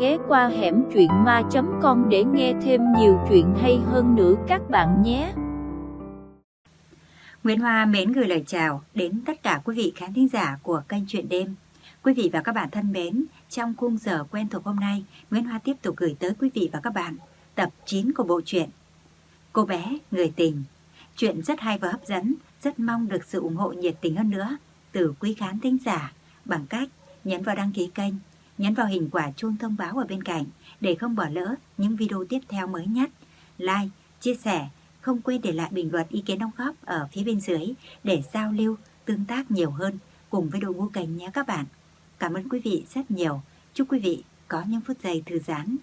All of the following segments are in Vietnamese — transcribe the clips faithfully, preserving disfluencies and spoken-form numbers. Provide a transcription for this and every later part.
ghé qua hẻm truyện ma chấm com để nghe thêm nhiều chuyện hay hơn nữa các bạn nhé. Nguyễn Hoa mến gửi lời chào đến tất cả quý vị khán thính giả của kênh Chuyện Đêm. Quý vị và các bạn thân mến, trong khung giờ quen thuộc hôm nay, Nguyễn Hoa tiếp tục gửi tới quý vị và các bạn tập chín của bộ truyện Cô bé người tình. Chuyện rất hay và hấp dẫn, rất mong được sự ủng hộ nhiệt tình hơn nữa từ quý khán thính giả bằng cách nhấn vào đăng ký kênh, nhấn vào hình quả chuông thông báo ở bên cạnh để không bỏ lỡ những video tiếp theo mới nhất. Like, chia sẻ, không quên để lại bình luận ý kiến đóng góp ở phía bên dưới để giao lưu, tương tác nhiều hơn cùng với đội ngũ kênh nhé các bạn. Cảm ơn quý vị rất nhiều. Chúc quý vị có những phút giây thư giãn.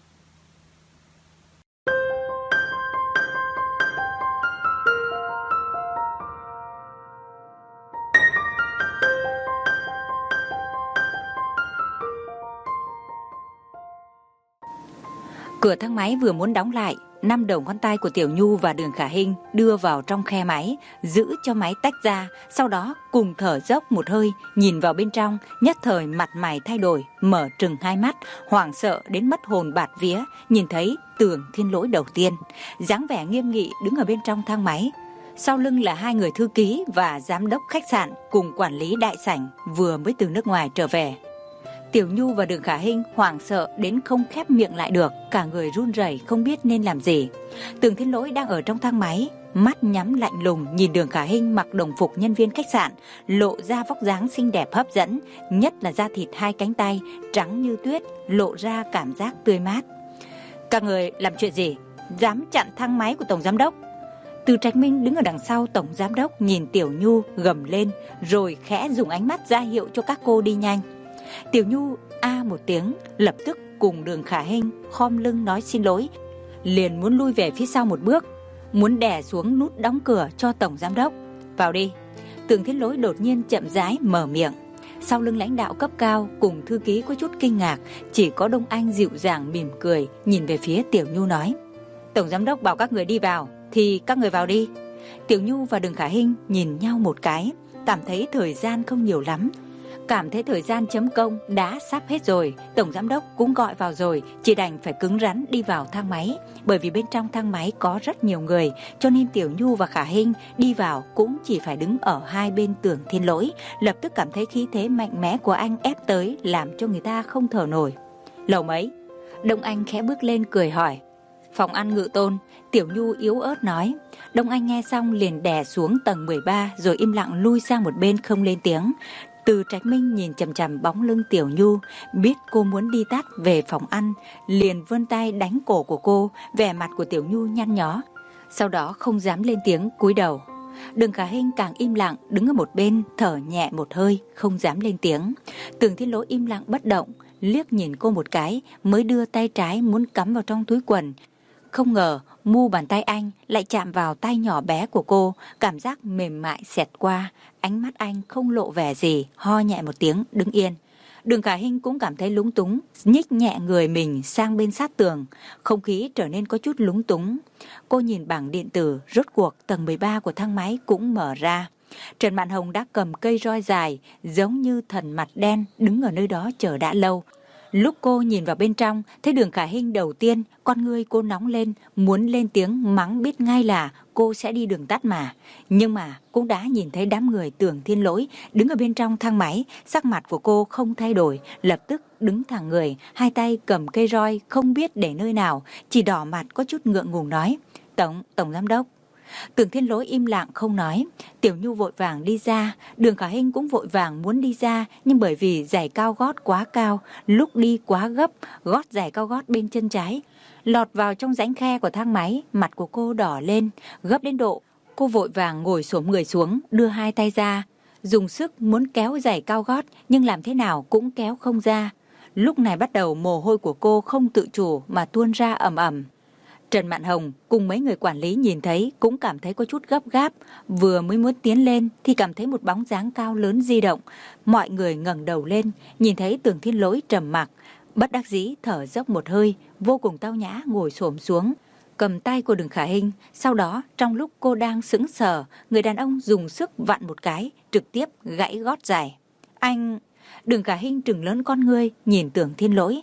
Cửa thang máy vừa muốn đóng lại, năm đầu ngón tay của Tiểu Nhu và Đường Khả Hinh đưa vào trong khe máy, giữ cho máy tách ra, sau đó cùng thở dốc một hơi, nhìn vào bên trong, nhất thời mặt mày thay đổi, mở trừng hai mắt, hoảng sợ đến mất hồn bạt vía, nhìn thấy Tưởng Thiên Lỗi đầu tiên, dáng vẻ nghiêm nghị đứng ở bên trong thang máy. Sau lưng là hai người thư ký và giám đốc khách sạn cùng quản lý đại sảnh vừa mới từ nước ngoài trở về. Tiểu Nhu và Đường Khả Hinh hoảng sợ đến không khép miệng lại được, cả người run rẩy không biết nên làm gì. Tưởng Thiên Lỗi đang ở trong thang máy, mắt nhắm lạnh lùng nhìn Đường Khả Hinh mặc đồng phục nhân viên khách sạn, lộ ra vóc dáng xinh đẹp hấp dẫn, nhất là da thịt hai cánh tay trắng như tuyết, lộ ra cảm giác tươi mát. Các người làm chuyện gì? Dám chặn thang máy của tổng giám đốc? Từ Trạch Minh đứng ở đằng sau tổng giám đốc nhìn Tiểu Nhu gầm lên, rồi khẽ dùng ánh mắt ra hiệu cho các cô đi nhanh. Tiểu Nhu a một tiếng, lập tức cùng Đường Khả Hinh khom lưng nói xin lỗi, liền muốn lui về phía sau một bước, muốn đè xuống nút đóng cửa cho tổng giám đốc. Vào đi. Tưởng Thiên Lỗi đột nhiên chậm rãi mở miệng. Sau lưng lãnh đạo cấp cao cùng thư ký có chút kinh ngạc, chỉ có Đông Anh dịu dàng mỉm cười nhìn về phía Tiểu Nhu nói: Tổng giám đốc bảo các người đi vào thì các người vào đi. Tiểu Nhu và Đường Khả Hinh nhìn nhau một cái, cảm thấy thời gian không nhiều lắm. Cảm thấy thời gian chấm công đã sắp hết rồi, tổng giám đốc cũng gọi vào rồi, chỉ đành phải cứng rắn đi vào thang máy. Bởi vì bên trong thang máy có rất nhiều người, cho nên Tiểu Nhu và Khả Hinh đi vào cũng chỉ phải đứng ở hai bên Tưởng Thiên Lỗi. Lập tức cảm thấy khí thế mạnh mẽ của anh ép tới, làm cho người ta không thở nổi. Lầu mấy? Đông Anh khẽ bước lên cười hỏi. Phòng ăn Ngự Tôn. Tiểu Nhu yếu ớt nói. Đông Anh nghe xong liền đè xuống tầng mười ba, rồi im lặng lui sang một bên không lên tiếng. Từ Trạch Minh nhìn chằm chằm bóng lưng Tiểu Nhu, biết cô muốn đi tắt về phòng ăn, liền vươn tay đánh cổ của cô, vẻ mặt của Tiểu Nhu nhăn nhó, sau đó không dám lên tiếng cúi đầu. Đường Khả Hinh càng im lặng đứng ở một bên, thở nhẹ một hơi, không dám lên tiếng. Tưởng Thiên Lỗi im lặng bất động, liếc nhìn cô một cái, mới đưa tay trái muốn cắm vào trong túi quần. Không ngờ mu bàn tay anh lại chạm vào tay nhỏ bé của cô, cảm giác mềm mại xẹt qua. Ánh mắt anh không lộ vẻ gì, ho nhẹ một tiếng đứng yên. Đường Khả Hinh cũng cảm thấy lúng túng, nhích nhẹ người mình sang bên sát tường. Không khí trở nên có chút lúng túng. Cô nhìn bảng điện tử, rốt cuộc tầng mười ba của thang máy cũng mở ra. Trần Mạn Hồng đã cầm cây roi dài, giống như thần mặt đen, đứng ở nơi đó chờ đã lâu. Lúc cô nhìn vào bên trong, thấy Đường Khả Hinh đầu tiên, con ngươi cô nóng lên, muốn lên tiếng mắng biết ngay là cô sẽ đi đường tắt mà. Nhưng mà cũng đã nhìn thấy đám người Tưởng Thiên Lỗi đứng ở bên trong thang máy, sắc mặt của cô không thay đổi, lập tức đứng thẳng người, hai tay cầm cây roi không biết để nơi nào, chỉ đỏ mặt có chút ngượng ngùng nói: Tổng, Tổng Giám Đốc. Tưởng Thiên Lỗi im lặng không nói. Tiểu Nhu vội vàng đi ra, Đường Khả Hinh cũng vội vàng muốn đi ra, nhưng bởi vì giày cao gót quá cao, lúc đi quá gấp, gót giày cao gót bên chân trái lọt vào trong rãnh khe của thang máy, mặt của cô đỏ lên, gấp đến độ cô vội vàng ngồi xổm người xuống, đưa hai tay ra, dùng sức muốn kéo giày cao gót, nhưng làm thế nào cũng kéo không ra. Lúc này bắt đầu mồ hôi của cô không tự chủ mà tuôn ra ầm ầm. Trần Mạn Hồng cùng mấy người quản lý nhìn thấy cũng cảm thấy có chút gấp gáp, vừa mới muốn tiến lên thì cảm thấy một bóng dáng cao lớn di động. Mọi người ngẩng đầu lên, nhìn thấy Tưởng Thiên Lỗi trầm mặc, bất đắc dĩ thở dốc một hơi, vô cùng tao nhã ngồi xổm xuống, cầm tay của Đường Khả Hinh. Sau đó trong lúc cô đang sững sờ, người đàn ông dùng sức vặn một cái, trực tiếp gãy gót giày. Anh... Đường Khả Hinh trừng lớn con ngươi nhìn Tưởng Thiên Lỗi.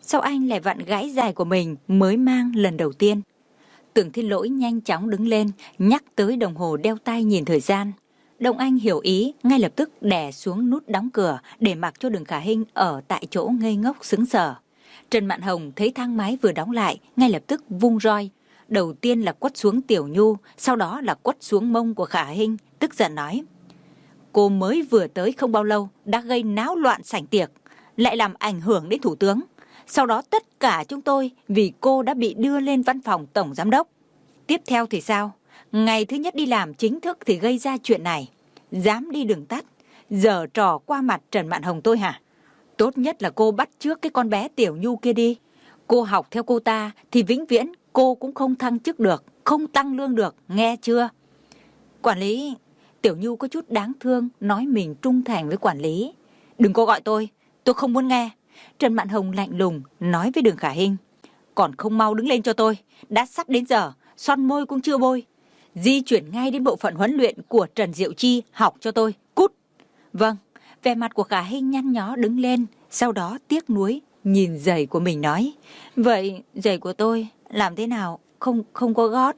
sao anh lại vặn gãy giày của mình mới mang lần đầu tiên? Tưởng Thiên Lỗi nhanh chóng đứng lên, nhắc tới đồng hồ đeo tay nhìn thời gian. Đông Anh hiểu ý, ngay lập tức đè xuống nút đóng cửa để mặc cho Đường Khả Hinh ở tại chỗ ngây ngốc sững sờ. Trần Mạn Hồng thấy thang máy vừa đóng lại, ngay lập tức vung roi. Đầu tiên là quất xuống Tiểu Nhu, sau đó là quất xuống mông của Khả Hinh, tức giận nói: cô mới vừa tới không bao lâu đã gây náo loạn sảnh tiệc, lại làm ảnh hưởng đến thủ tướng. Sau đó tất cả chúng tôi vì cô đã bị đưa lên văn phòng tổng giám đốc. Tiếp theo thì sao? Ngày thứ nhất đi làm chính thức thì gây ra chuyện này. Dám đi đường tắt, giở trò qua mặt Trần Mạn Hồng tôi hả? Tốt nhất là cô bắt chước cái con bé Tiểu Nhu kia đi. Cô học theo cô ta thì vĩnh viễn cô cũng không thăng chức được, không tăng lương được, nghe chưa? Quản lý, Tiểu Nhu có chút đáng thương, nói mình trung thành với quản lý. Đừng có gọi tôi, tôi không muốn nghe. Trần Mạn Hồng lạnh lùng nói với Đường Khả Hinh: còn không mau đứng lên cho tôi, đã sắp đến giờ, son môi cũng chưa bôi. Di chuyển ngay đến bộ phận huấn luyện của Trần Diệu Chi học cho tôi, cút. Vâng. Vẻ mặt của Khả Hinh nhăn nhó đứng lên, sau đó tiếc nuối nhìn giày của mình nói: vậy giày của tôi làm thế nào, không không có gót.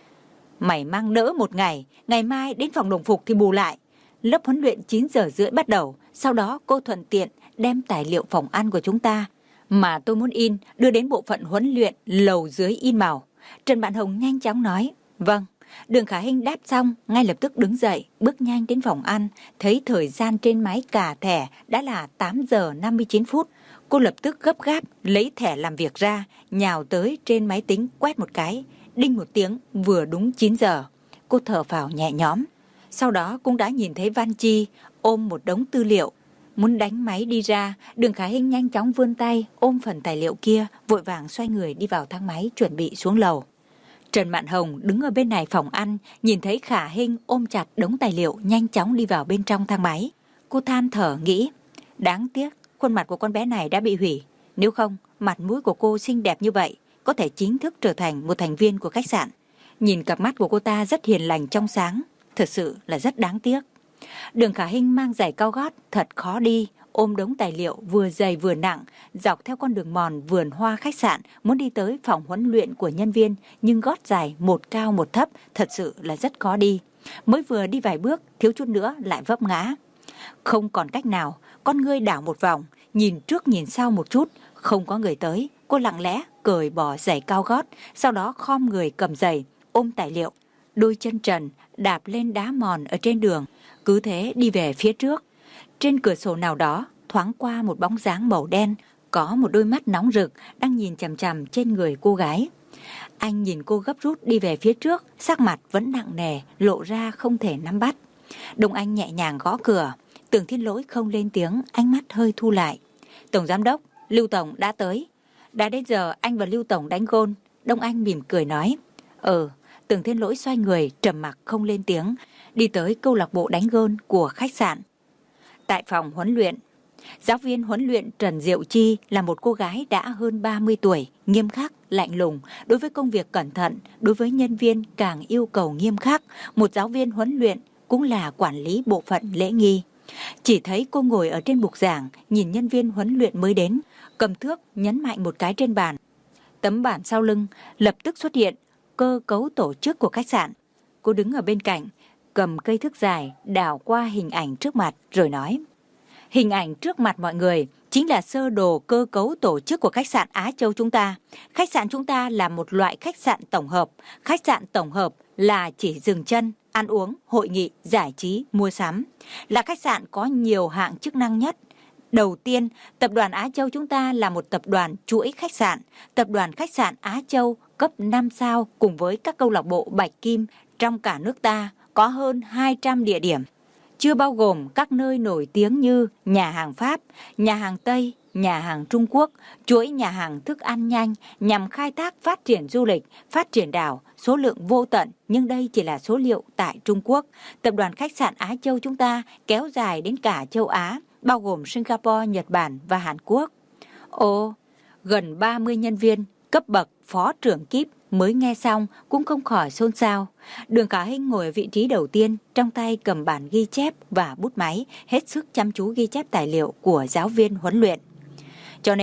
Mày mang đỡ một ngày, ngày mai đến phòng đồng phục thì bù lại. Lớp huấn luyện chín giờ rưỡi bắt đầu, sau đó cô thuận tiện đem tài liệu phòng ăn của chúng ta mà tôi muốn in đưa đến bộ phận huấn luyện lầu dưới in màu. Trần Mạn Hồng nhanh chóng nói: vâng. Đường Khả Hinh đáp xong, ngay lập tức đứng dậy, bước nhanh đến phòng ăn, thấy thời gian trên máy cà thẻ đã là tám giờ năm mươi chín phút. Cô lập tức gấp gáp lấy thẻ làm việc ra, nhào tới trên máy tính quét một cái, đinh một tiếng vừa đúng chín giờ. Cô thở phào nhẹ nhõm. Sau đó cũng đã nhìn thấy Văn Chi ôm một đống tư liệu, muốn đánh máy đi ra. Đường Khả Hinh nhanh chóng vươn tay ôm phần tài liệu kia, vội vàng xoay người đi vào thang máy chuẩn bị xuống lầu. Trần Mạn Hồng đứng ở bên này phòng ăn, nhìn thấy Khả Hinh ôm chặt đống tài liệu nhanh chóng đi vào bên trong thang máy. Cô than thở nghĩ: đáng tiếc khuôn mặt của con bé này đã bị hủy, nếu không mặt mũi của cô xinh đẹp như vậy có thể chính thức trở thành một thành viên của khách sạn. Nhìn cặp mắt của cô ta rất hiền lành trong sáng, thật sự là rất đáng tiếc. Đường Khả Hinh mang giày cao gót thật khó đi, ôm đống tài liệu vừa dày vừa nặng, dọc theo con đường mòn vườn hoa khách sạn, muốn đi tới phòng huấn luyện của nhân viên, nhưng gót dài một cao một thấp, thật sự là rất khó đi. Mới vừa đi vài bước, thiếu chút nữa lại vấp ngã. Không còn cách nào, con ngươi đảo một vòng, nhìn trước nhìn sau một chút, không có người tới. Cô lặng lẽ cởi bỏ giày cao gót, sau đó khom người cầm giày, ôm tài liệu, đôi chân trần đạp lên đá mòn ở trên đường, cứ thế đi về phía trước. Trên cửa sổ nào đó thoáng qua một bóng dáng màu đen, có một đôi mắt nóng rực đang nhìn chằm chằm trên người cô gái. Anh nhìn cô gấp rút đi về phía trước, sắc mặt vẫn nặng nề, lộ ra không thể nắm bắt. Đông Anh nhẹ nhàng gõ cửa. Tưởng Thiên Lỗi không lên tiếng, ánh mắt hơi thu lại. Tổng giám đốc, Lưu Tổng đã tới. Đã đến giờ anh và Lưu Tổng đánh gôn. Đông Anh mỉm cười nói: Ừ. Tưởng Thiên Lỗi xoay người, trầm mặc không lên tiếng, đi tới câu lạc bộ đánh gôn của khách sạn. Tại phòng huấn luyện, giáo viên huấn luyện Trần Diệu Chi là một cô gái đã hơn ba mươi tuổi, nghiêm khắc, lạnh lùng, đối với công việc cẩn thận, đối với nhân viên càng yêu cầu nghiêm khắc. Một giáo viên huấn luyện cũng là quản lý bộ phận lễ nghi. Chỉ thấy cô ngồi ở trên bục giảng, nhìn nhân viên huấn luyện mới đến, cầm thước nhấn mạnh một cái trên bàn. Tấm bản sau lưng lập tức xuất hiện cơ cấu tổ chức của khách sạn. Cô đứng ở bên cạnh, cầm cây thước dài đảo qua hình ảnh trước mặt rồi nói: Hình ảnh trước mặt mọi người chính là sơ đồ cơ cấu tổ chức của khách sạn Á Châu chúng ta. Khách sạn chúng ta là một loại khách sạn tổng hợp. Khách sạn tổng hợp là chỉ dừng chân, ăn uống, hội nghị, giải trí, mua sắm. Là khách sạn có nhiều hạng chức năng nhất. Đầu tiên, tập đoàn Á Châu chúng ta là một tập đoàn chuỗi khách sạn. Tập đoàn khách sạn Á Châu cấp năm sao cùng với các câu lạc bộ bạch kim trong cả nước ta có hơn hai trăm địa điểm, chưa bao gồm các nơi nổi tiếng như nhà hàng Pháp, nhà hàng Tây, nhà hàng Trung Quốc, chuỗi nhà hàng thức ăn nhanh nhằm khai thác phát triển du lịch, phát triển đảo, số lượng vô tận, nhưng đây chỉ là số liệu tại Trung Quốc. Tập đoàn khách sạn Á Châu chúng ta kéo dài đến cả châu Á, bao gồm Singapore, Nhật Bản và Hàn Quốc. Ồ, gần ba mươi nhân viên cấp bậc phó trưởng kíp mới nghe xong cũng không khỏi xôn xao. Đường Khả Hinh ngồi ở vị trí đầu tiên, trong tay cầm bản ghi chép và bút máy, hết sức chăm chú ghi chép tài liệu của giáo viên huấn luyện. Cho nên,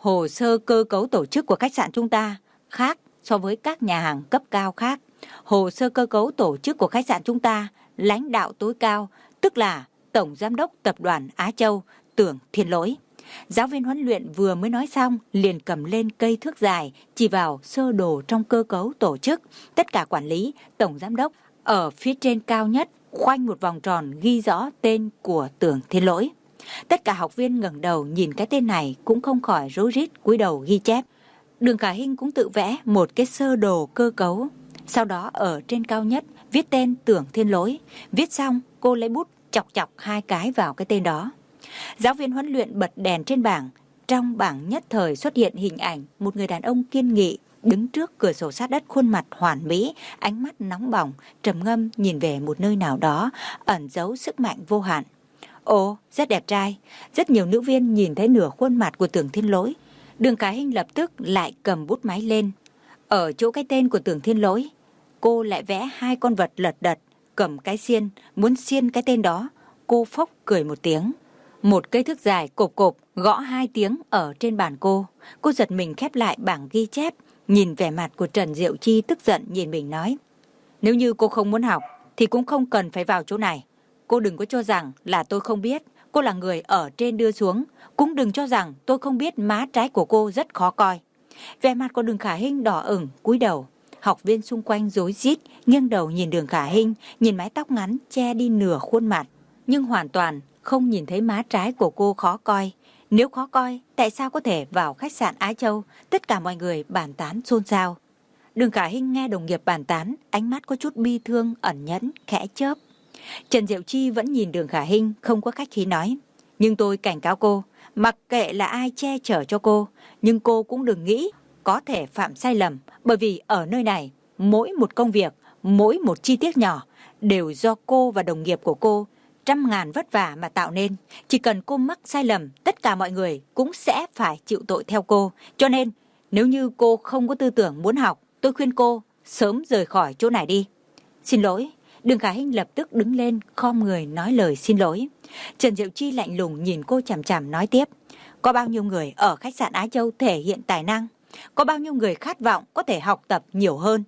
Hồ sơ cơ cấu tổ chức của khách sạn chúng ta khác so với các nhà hàng cấp cao khác. Hồ sơ cơ cấu tổ chức của khách sạn chúng ta, lãnh đạo tối cao, tức là Tổng Giám đốc Tập đoàn Á Châu, Tưởng Thiên Lỗi. Giáo viên huấn luyện vừa mới nói xong, liền cầm lên cây thước dài, chỉ vào sơ đồ trong cơ cấu tổ chức. Tất cả quản lý, Tổng Giám đốc, ở phía trên cao nhất, khoanh một vòng tròn ghi rõ tên của Tưởng Thiên Lỗi. Tất cả học viên ngẩng đầu nhìn cái tên này cũng không khỏi rối rít cúi đầu ghi chép. Đường Khả Hinh cũng tự vẽ một cái sơ đồ cơ cấu. Sau đó ở trên cao nhất viết tên Tưởng Thiên Lỗi. Viết xong cô lấy bút chọc chọc hai cái vào cái tên đó. Giáo viên huấn luyện bật đèn trên bảng. Trong bảng nhất thời xuất hiện hình ảnh một người đàn ông kiên nghị đứng trước cửa sổ sát đất, khuôn mặt hoàn mỹ, ánh mắt nóng bỏng, trầm ngâm nhìn về một nơi nào đó ẩn giấu sức mạnh vô hạn. Ồ, rất đẹp trai. Rất nhiều nữ viên nhìn thấy nửa khuôn mặt của Tưởng Thiên Lỗi. Đường Khả Hinh lập tức lại cầm bút máy lên. Ở chỗ cái tên của Tưởng Thiên Lỗi, cô lại vẽ hai con vật lật đật, cầm cái xiên, muốn xiên cái tên đó. Cô phốc cười một tiếng. Một cây thước dài cộp cộp gõ hai tiếng ở trên bàn cô. Cô giật mình khép lại bảng ghi chép, nhìn vẻ mặt của Trần Diệu Chi tức giận nhìn mình nói. Nếu như cô không muốn học thì cũng không cần phải vào chỗ này. Cô đừng có cho rằng là tôi không biết cô là người ở trên đưa xuống. Cũng đừng cho rằng tôi không biết má trái của cô rất khó coi. Vẻ mặt của Đường Khả Hinh đỏ ửng, cúi đầu. Học viên xung quanh rối rít nghiêng đầu nhìn Đường Khả Hinh, nhìn mái tóc ngắn che đi nửa khuôn mặt, nhưng hoàn toàn không nhìn thấy má trái của cô khó coi. Nếu khó coi, tại sao có thể vào khách sạn Á Châu? Tất cả mọi người bàn tán xôn xao. Đường Khả Hinh nghe đồng nghiệp bàn tán, ánh mắt có chút bi thương ẩn nhẫn, khẽ chớp. Trần Diệu Chi vẫn nhìn Đường Khả Hinh không có khách khí nói. Nhưng tôi cảnh cáo cô, mặc kệ là ai che chở cho cô, nhưng cô cũng đừng nghĩ có thể phạm sai lầm, bởi vì ở nơi này, mỗi một công việc, mỗi một chi tiết nhỏ đều do cô và đồng nghiệp của cô trăm ngàn vất vả mà tạo nên. Chỉ cần cô mắc sai lầm, tất cả mọi người cũng sẽ phải chịu tội theo cô. Cho nên, nếu như cô không có tư tưởng muốn học, tôi khuyên cô sớm rời khỏi chỗ này đi. Xin lỗi. Đường Khả Hinh lập tức đứng lên, khom người nói lời xin lỗi. Trần Diệu Chi lạnh lùng nhìn cô chằm chằm nói tiếp. Có bao nhiêu người ở khách sạn Á Châu thể hiện tài năng? Có bao nhiêu người khát vọng có thể học tập nhiều hơn?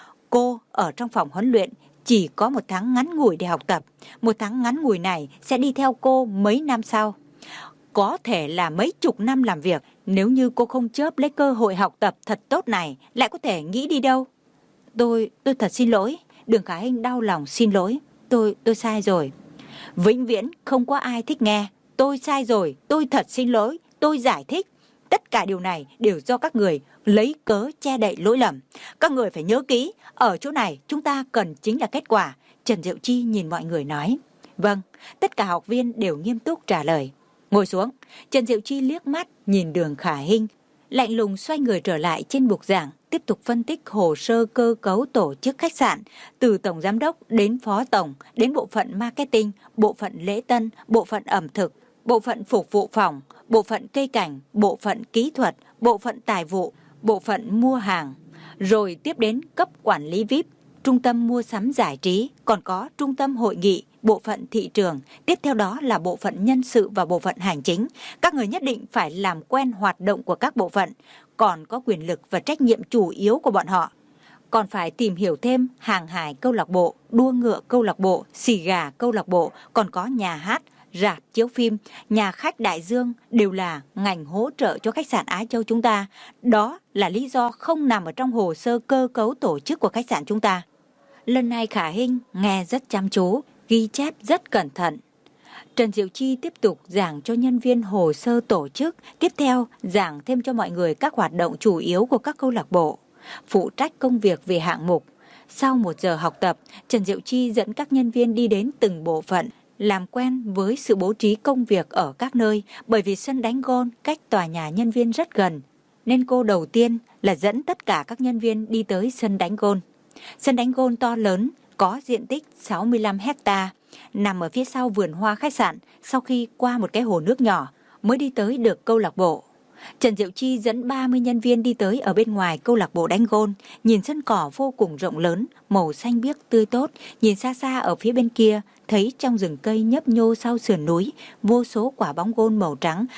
Cô ở trong phòng huấn luyện chỉ có một tháng ngắn ngủi để học tập. Một tháng ngắn ngủi này sẽ đi theo cô mấy năm sau. Có thể là mấy chục năm làm việc. Nếu như cô không chớp lấy cơ hội học tập thật tốt này, lại có thể nghĩ đi đâu? Tôi, tôi thật xin lỗi. Đường Khả Hinh đau lòng xin lỗi. Tôi, tôi sai rồi. Vĩnh viễn không có ai thích nghe tôi sai rồi, tôi thật xin lỗi, tôi giải thích. Tất cả điều này đều do các người lấy cớ che đậy lỗi lầm. Các người phải nhớ kỹ, ở chỗ này chúng ta cần chính là kết quả. Trần Diệu Chi nhìn mọi người nói. Vâng, tất cả học viên đều nghiêm túc trả lời. Ngồi xuống. Trần Diệu Chi liếc mắt nhìn Đường Khả Hinh, lạnh lùng xoay người trở lại trên bục giảng, tiếp tục phân tích hồ sơ cơ cấu tổ chức khách sạn, từ tổng giám đốc đến phó tổng, đến bộ phận marketing, bộ phận lễ tân, bộ phận ẩm thực, bộ phận phục vụ phòng, bộ phận cây cảnh, bộ phận kỹ thuật, bộ phận tài vụ, bộ phận mua hàng, rồi tiếp đến cấp quản lý vi ai pi, trung tâm mua sắm giải trí, còn có trung tâm hội nghị, bộ phận thị trường, tiếp theo đó là bộ phận nhân sự và bộ phận hành chính. Các người nhất định phải làm quen hoạt động của các bộ phận, còn có quyền lực và trách nhiệm chủ yếu của bọn họ. Còn phải tìm hiểu thêm hàng hải câu lạc bộ, đua ngựa câu lạc bộ, xì gà câu lạc bộ, còn có nhà hát, rạp chiếu phim, nhà khách đại dương đều là ngành hỗ trợ cho khách sạn Á Châu chúng ta. Đó là lý do không nằm ở trong hồ sơ cơ cấu tổ chức của khách sạn chúng ta. Lần này Khả Hinh nghe rất chăm chú, ghi chép rất cẩn thận. Trần Diệu Chi tiếp tục giảng cho nhân viên hồ sơ tổ chức, tiếp theo giảng thêm cho mọi người các hoạt động chủ yếu của các câu lạc bộ, phụ trách công việc về hạng mục. Sau một giờ học tập, Trần Diệu Chi dẫn các nhân viên đi đến từng bộ phận, làm quen với sự bố trí công việc ở các nơi, bởi vì sân đánh gôn cách tòa nhà nhân viên rất gần, nên cô đầu tiên là dẫn tất cả các nhân viên đi tới sân đánh gôn. Sân đánh gôn to lớn, có diện tích sáu mươi lăm héc ta, nằm ở phía sau vườn hoa khách sạn, sau khi qua một cái hồ nước nhỏ mới đi tới được câu lạc bộ. Trần Diệu Chi dẫn ba mươi nhân viên đi tới ở bên ngoài câu lạc bộ đánh gôn, nhìn sân cỏ vô cùng rộng lớn, màu xanh biếc tươi tốt, nhìn xa xa ở phía bên kia, thấy trong rừng cây nhấp nhô sau sườn núi, vô số quả bóng gôn màu trắng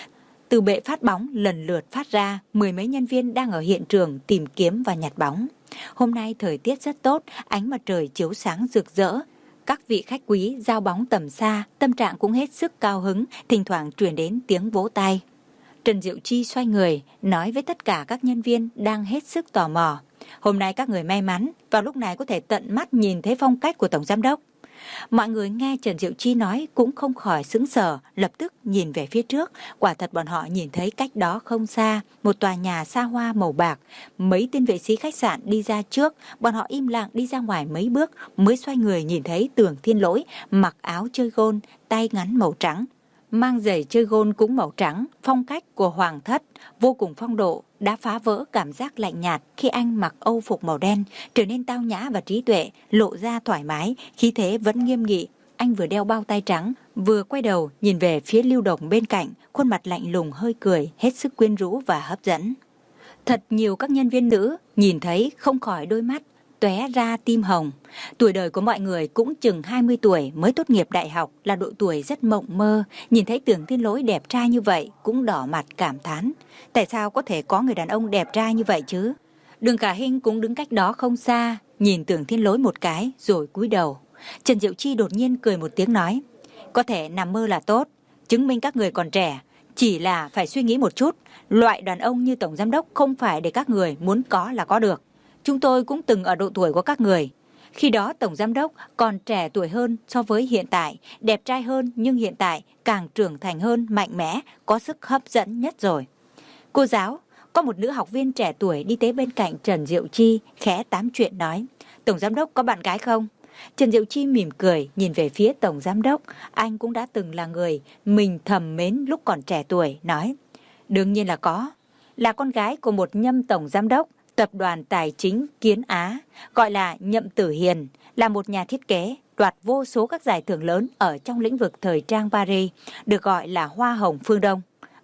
từ bệ phát bóng lần lượt phát ra, mười mấy nhân viên đang ở hiện trường tìm kiếm và nhặt bóng. Hôm nay thời tiết rất tốt, ánh mặt trời chiếu sáng rực rỡ. Các vị khách quý giao bóng tầm xa, tâm trạng cũng hết sức cao hứng, thỉnh thoảng truyền đến tiếng vỗ tay. Trần Diệu Chi xoay người, nói với tất cả các nhân viên đang hết sức tò mò. Hôm nay các người may mắn, vào lúc này có thể tận mắt nhìn thấy phong cách của Tổng Giám đốc. Mọi người nghe Trần Diệu Chi nói cũng không khỏi sững sờ, lập tức nhìn về phía trước. Quả thật bọn họ nhìn thấy cách đó không xa, một tòa nhà xa hoa màu bạc. Mấy tên vệ sĩ khách sạn đi ra trước, bọn họ im lặng đi ra ngoài mấy bước, mới xoay người nhìn thấy Tưởng Thiên Lỗi mặc áo chơi gôn, tay ngắn màu trắng, mang giày chơi gôn cũng màu trắng, phong cách của hoàng thất, vô cùng phong độ, đã phá vỡ cảm giác lạnh nhạt khi anh mặc âu phục màu đen, trở nên tao nhã và trí tuệ, lộ ra thoải mái, khí thế vẫn nghiêm nghị. Anh vừa đeo bao tay trắng, vừa quay đầu nhìn về phía Lưu Đồng bên cạnh, khuôn mặt lạnh lùng hơi cười, hết sức quyến rũ và hấp dẫn. Thật nhiều các nhân viên nữ nhìn thấy không khỏi đôi mắt tóe ra tim hồng. Tuổi đời của mọi người cũng chừng hai mươi tuổi mới tốt nghiệp đại học, là độ tuổi rất mộng mơ. Nhìn thấy Tưởng Thiên Lỗi đẹp trai như vậy cũng đỏ mặt cảm thán. Tại sao có thể có người đàn ông đẹp trai như vậy chứ? Đường Khả Hinh cũng đứng cách đó không xa, nhìn Tưởng Thiên Lỗi một cái rồi cúi đầu. Trần Diệu Chi đột nhiên cười một tiếng nói, có thể nằm mơ là tốt, chứng minh các người còn trẻ. Chỉ là phải suy nghĩ một chút, loại đàn ông như Tổng Giám đốc không phải để các người muốn có là có được. Chúng tôi cũng từng ở độ tuổi của các người. Khi đó Tổng Giám đốc còn trẻ tuổi hơn so với hiện tại, đẹp trai hơn nhưng hiện tại càng trưởng thành hơn, mạnh mẽ, có sức hấp dẫn nhất rồi. Cô giáo, có một nữ học viên trẻ tuổi đi tới bên cạnh Trần Diệu Chi, khẽ tám chuyện nói, Tổng Giám đốc có bạn gái không? Trần Diệu Chi mỉm cười nhìn về phía Tổng Giám đốc, anh cũng đã từng là người mình thầm mến lúc còn trẻ tuổi, nói, đương nhiên là có, là con gái của một nhâm Tổng Giám đốc Tập đoàn Tài chính Kiến Á, gọi là Nhậm Tử Hiền, là một nhà thiết kế, đoạt vô số các giải thưởng lớn ở trong lĩnh vực thời trang Paris, được gọi là Hoa hồng phương Đông.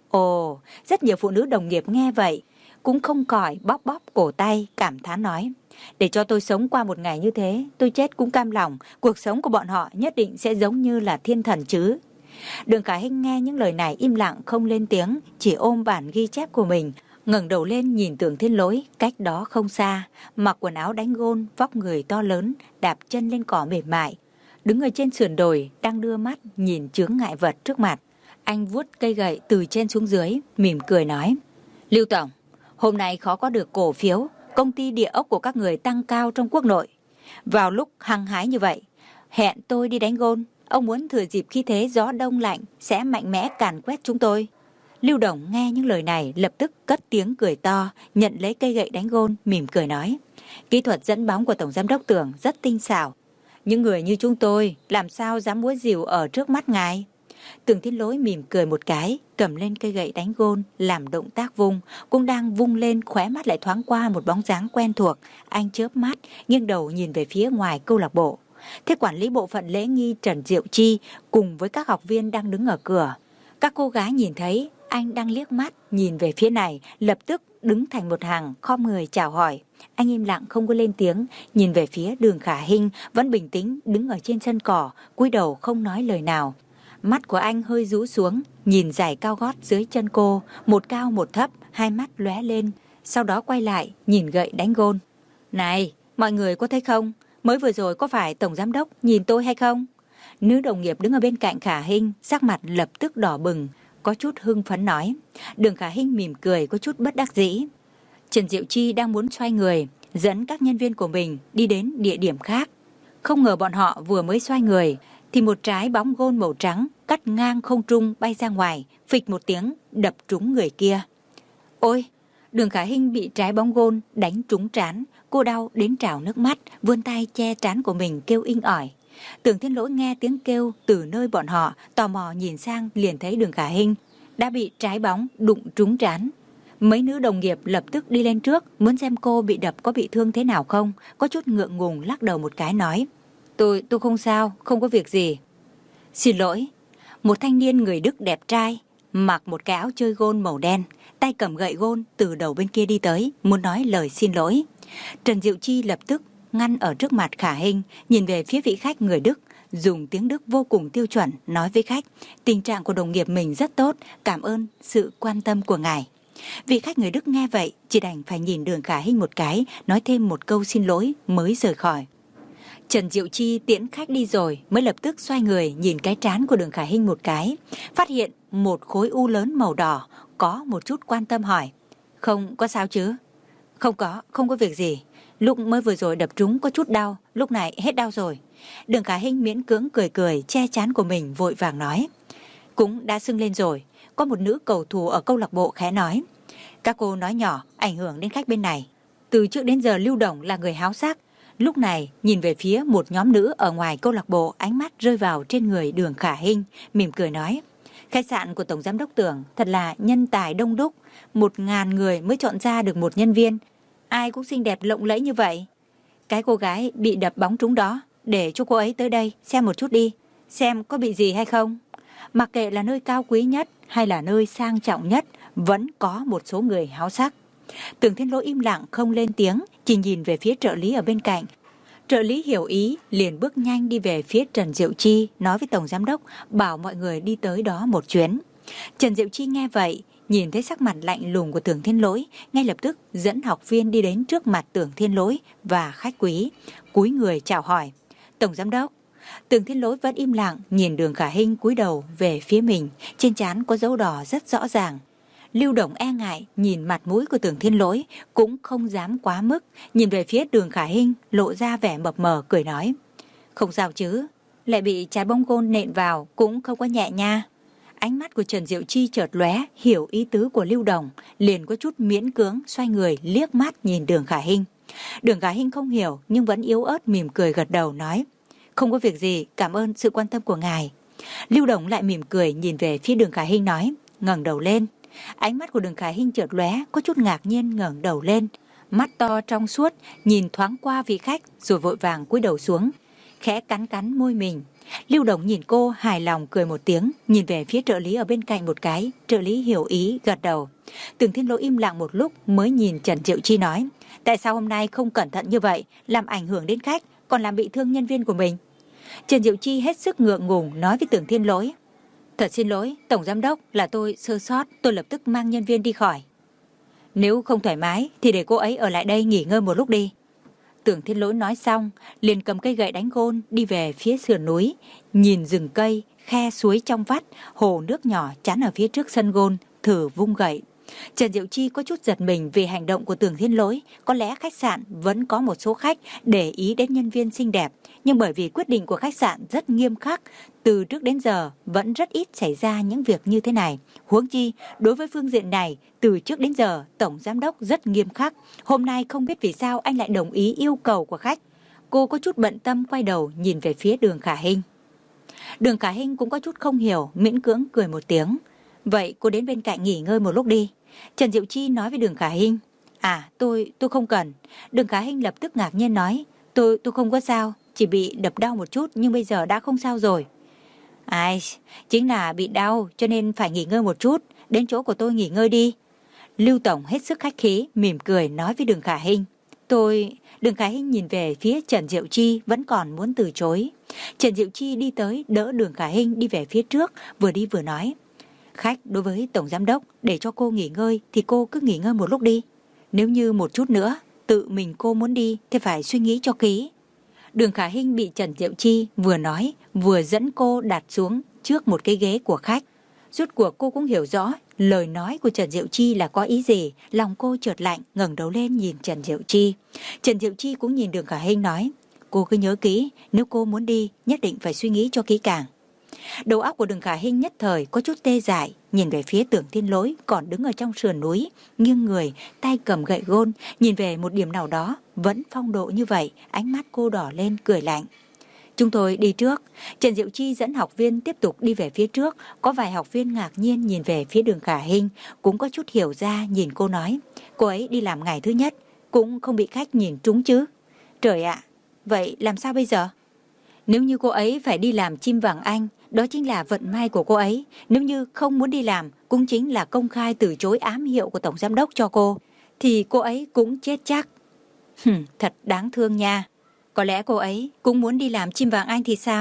Ồ, rất nhiều phụ nữ đồng nghiệp nghe vậy, cũng không khỏi bóp bóp cổ tay, cảm thán nói, để cho tôi sống qua một ngày như thế, tôi chết cũng cam lòng, cuộc sống của bọn họ nhất định sẽ giống như là thiên thần chứ. Đường Khả Hinh nghe những lời này im lặng không lên tiếng, chỉ ôm bản ghi chép của mình, ngẩng đầu lên nhìn Tưởng Thiên Lỗi cách đó không xa, mặc quần áo đánh gôn, vóc người to lớn, đạp chân lên cỏ mềm mại, đứng ở trên sườn đồi đang đưa mắt nhìn chướng ngại vật trước mặt. Anh vuốt cây gậy từ trên xuống dưới, mỉm cười nói, Lưu Tổng, hôm nay khó có được cổ phiếu công ty địa ốc của các người tăng cao trong quốc nội. Vào lúc hăng hái như vậy, hẹn tôi đi đánh gôn, ông muốn thừa dịp khi thế gió đông lạnh sẽ mạnh mẽ càn quét chúng tôi. Lưu Đồng nghe những lời này lập tức cất tiếng cười to, nhận lấy cây gậy đánh gôn, mỉm cười nói, kỹ thuật dẫn bóng của Tổng Giám đốc Tưởng rất tinh xảo. Những người như chúng tôi làm sao dám múa rìu ở trước mắt ngài. Tưởng Thiên Lỗi mỉm cười một cái, cầm lên cây gậy đánh gôn, làm động tác vung, cũng đang vung lên, khóe mắt lại thoáng qua một bóng dáng quen thuộc. Anh chớp mắt, nghiêng đầu nhìn về phía ngoài câu lạc bộ. Thế quản lý bộ phận lễ nghi Trần Diệu Chi cùng với các học viên đang đứng ở cửa. Các cô gái nhìn thấy anh đang liếc mắt nhìn về phía này, lập tức đứng thành một hàng, khom người chào hỏi. Anh im lặng không có lên tiếng, nhìn về phía Đường Khả Hinh vẫn bình tĩnh đứng ở trên sân cỏ, cúi đầu không nói lời nào. Mắt của anh hơi rũ xuống, nhìn giày cao gót dưới chân cô, một cao một thấp, hai mắt lóe lên, sau đó quay lại nhìn gậy đánh gôn. Này, mọi người có thấy không? Mới vừa rồi có phải Tổng Giám đốc nhìn tôi hay không? Nữ đồng nghiệp đứng ở bên cạnh Khả Hinh, sắc mặt lập tức đỏ bừng, có chút hưng phấn nói. Đường Khả Hinh mỉm cười có chút bất đắc dĩ. Trần Diệu Chi đang muốn xoay người, dẫn các nhân viên của mình đi đến địa điểm khác. Không ngờ bọn họ vừa mới xoay người, thì một trái bóng gôn màu trắng cắt ngang không trung bay ra ngoài, phịch một tiếng đập trúng người kia. Ôi! Đường Khả Hinh bị trái bóng gôn đánh trúng trán, cô đau đến trào nước mắt, vươn tay che trán của mình kêu inh ỏi. Tưởng Thiên Lỗi nghe tiếng kêu từ nơi bọn họ, tò mò nhìn sang liền thấy Đường Khả Hinh đã bị trái bóng đụng trúng trán. Mấy nữ đồng nghiệp lập tức đi lên trước, muốn xem cô bị đập có bị thương thế nào không, có chút ngượng ngùng lắc đầu một cái nói. Tôi, tôi không sao, không có việc gì. Xin lỗi. Một thanh niên người Đức đẹp trai, mặc một cái áo chơi gôn màu đen, tay cầm gậy gôn từ đầu bên kia đi tới, muốn nói lời xin lỗi. Trần Diệu Chi lập tức ngăn ở trước mặt Khả Hinh, nhìn về phía vị khách người Đức, dùng tiếng Đức vô cùng tiêu chuẩn nói với khách, tình trạng của đồng nghiệp mình rất tốt, cảm ơn sự quan tâm của ngài. Vị khách người Đức nghe vậy, chỉ đành phải nhìn Đường Khả Hinh một cái, nói thêm một câu xin lỗi mới rời khỏi. Trần Diệu Chi tiễn khách đi rồi mới lập tức xoay người nhìn cái trán của Đường Khả Hinh một cái, phát hiện một khối u lớn màu đỏ, có một chút quan tâm hỏi, không có sao chứ? Không có, không có việc gì. Lúc mới vừa rồi đập trúng có chút đau, lúc này hết đau rồi. Đường Khả Hinh miễn cưỡng cười cười, che trán của mình vội vàng nói. Cũng đã sưng lên rồi. Có một nữ cầu thủ ở câu lạc bộ khẽ nói. Các cô nói nhỏ, ảnh hưởng đến khách bên này. Từ trước đến giờ Lưu Đồng là người háo sắc. Lúc này nhìn về phía một nhóm nữ ở ngoài câu lạc bộ, ánh mắt rơi vào trên người Đường Khả Hinh, mỉm cười nói. Khách sạn của Tổng Giám đốc Tưởng thật là nhân tài đông đúc. Một ngàn người mới chọn ra được một nhân viên. Ai cũng xinh đẹp lộng lẫy như vậy. Cái cô gái bị đập bóng trúng đó, để cho cô ấy tới đây xem một chút đi, xem có bị gì hay không. Mặc kệ là nơi cao quý nhất hay là nơi sang trọng nhất, vẫn có một số người háo sắc. Tưởng Thiên Lỗi im lặng không lên tiếng, chỉ nhìn về phía trợ lý ở bên cạnh. Trợ lý hiểu ý, liền bước nhanh đi về phía Trần Diệu Chi, nói với Tổng Giám đốc, bảo mọi người đi tới đó một chuyến. Trần Diệu Chi nghe vậy, nhìn thấy sắc mặt lạnh lùng của Tưởng Thiên Lỗi, ngay lập tức dẫn học viên đi đến trước mặt Tưởng Thiên Lỗi và khách quý, cúi người chào hỏi. Tổng Giám đốc. Tưởng Thiên Lỗi vẫn im lặng, nhìn Đường Khả Hinh cúi đầu về phía mình, trên trán có dấu đỏ rất rõ ràng. Lưu Đồng e ngại nhìn mặt mũi của Tưởng Thiên Lỗi, cũng không dám quá mức, nhìn về phía Đường Khả Hinh lộ ra vẻ mập mờ cười nói. Không sao chứ, lại bị trái bóng gôn nện vào cũng không có nhẹ nha. Ánh mắt của Trần Diệu Chi chợt lóe, hiểu ý tứ của Lưu Đồng, liền có chút miễn cưỡng xoay người liếc mắt nhìn Đường Khả Hinh. Đường Khả Hinh không hiểu nhưng vẫn yếu ớt mỉm cười gật đầu nói. Không có việc gì, cảm ơn sự quan tâm của ngài. Lưu Đồng lại mỉm cười nhìn về phía Đường Khả Hinh nói, ngẩng đầu lên. Ánh mắt của Đường Khả Hinh chợt lóe, có chút ngạc nhiên ngẩng đầu lên, mắt to trong suốt nhìn thoáng qua vị khách rồi vội vàng cúi đầu xuống, khẽ cắn cắn môi mình. Lưu Đồng nhìn cô hài lòng cười một tiếng, nhìn về phía trợ lý ở bên cạnh một cái, trợ lý hiểu ý gật đầu. Tưởng Thiên Lỗi im lặng một lúc mới nhìn Trần Diệu Chi nói, tại sao hôm nay không cẩn thận như vậy, làm ảnh hưởng đến khách, còn làm bị thương nhân viên của mình. Trần Diệu Chi hết sức ngượng ngùng nói với Tưởng Thiên Lỗi, thật xin lỗi, Tổng Giám đốc, là tôi sơ sót, tôi lập tức mang nhân viên đi khỏi. Nếu không thoải mái thì để cô ấy ở lại đây nghỉ ngơi một lúc đi. Tưởng Thiên Lỗi nói xong, liền cầm cây gậy đánh gôn đi về phía sườn núi, nhìn rừng cây, khe suối trong vắt, hồ nước nhỏ chắn ở phía trước sân gôn, thử vung gậy. Trần Diệu Chi có chút giật mình về hành động của Tưởng Thiên Lỗi, có lẽ khách sạn vẫn có một số khách để ý đến nhân viên xinh đẹp, nhưng bởi vì quyết định của khách sạn rất nghiêm khắc, từ trước đến giờ vẫn rất ít xảy ra những việc như thế này. Huống chi, đối với phương diện này, từ trước đến giờ Tổng Giám đốc rất nghiêm khắc, hôm nay không biết vì sao anh lại đồng ý yêu cầu của khách. Cô có chút bận tâm quay đầu nhìn về phía Đường Khả Hinh. Đường Khả Hinh cũng có chút không hiểu, miễn cưỡng cười một tiếng. Vậy cô đến bên cạnh nghỉ ngơi một lúc đi. Trần Diệu Chi nói với Đường Khả Hinh. À, tôi, tôi không cần. Đường Khả Hinh lập tức ngạc nhiên nói. Tôi, tôi không có sao, chỉ bị đập đau một chút nhưng bây giờ đã không sao rồi. Ai, chính là bị đau cho nên phải nghỉ ngơi một chút, đến chỗ của tôi nghỉ ngơi đi. Lưu Tổng hết sức khách khí, mỉm cười nói với Đường Khả Hinh. Tôi... Đường Khả Hinh nhìn về phía Trần Diệu Chi vẫn còn muốn từ chối. Trần Diệu Chi đi tới đỡ Đường Khả Hinh đi về phía trước, vừa đi vừa nói. Khách đối với Tổng Giám đốc để cho cô nghỉ ngơi thì cô cứ nghỉ ngơi một lúc đi. Nếu như một chút nữa tự mình cô muốn đi thì phải suy nghĩ cho kỹ. Đường Khả Hinh bị Trần Diệu Chi vừa nói vừa dẫn cô đặt xuống trước một cái ghế của khách. Rốt cuộc cô cũng hiểu rõ lời nói của Trần Diệu Chi là có ý gì, lòng cô chợt lạnh, ngẩng đầu lên nhìn Trần Diệu Chi. Trần Diệu Chi cũng nhìn Đường Khả Hinh nói, cô cứ nhớ kỹ, nếu cô muốn đi nhất định phải suy nghĩ cho kỹ càng. Đầu óc của Đường Khả Hinh nhất thời có chút tê dại, nhìn về phía Tưởng Thiên Lỗi còn đứng ở trong sườn núi, nghiêng người, tay cầm gậy gôn, nhìn về một điểm nào đó, vẫn phong độ như vậy, ánh mắt cô đỏ lên cười lạnh. Chúng tôi đi trước. Trần Diệu Chi dẫn học viên tiếp tục đi về phía trước, có vài học viên ngạc nhiên nhìn về phía Đường Khả Hinh, cũng có chút hiểu ra nhìn cô nói, cô ấy đi làm ngày thứ nhất, cũng không bị khách nhìn trúng chứ. Trời ạ, vậy làm sao bây giờ? Nếu như cô ấy phải đi làm chim vàng Anh, đó chính là vận may của cô ấy. Nếu như không muốn đi làm, cũng chính là công khai từ chối ám hiệu của Tổng Giám đốc cho cô, thì cô ấy cũng chết chắc. Hừm, thật đáng thương nha. Có lẽ cô ấy cũng muốn đi làm chim vàng Anh thì sao?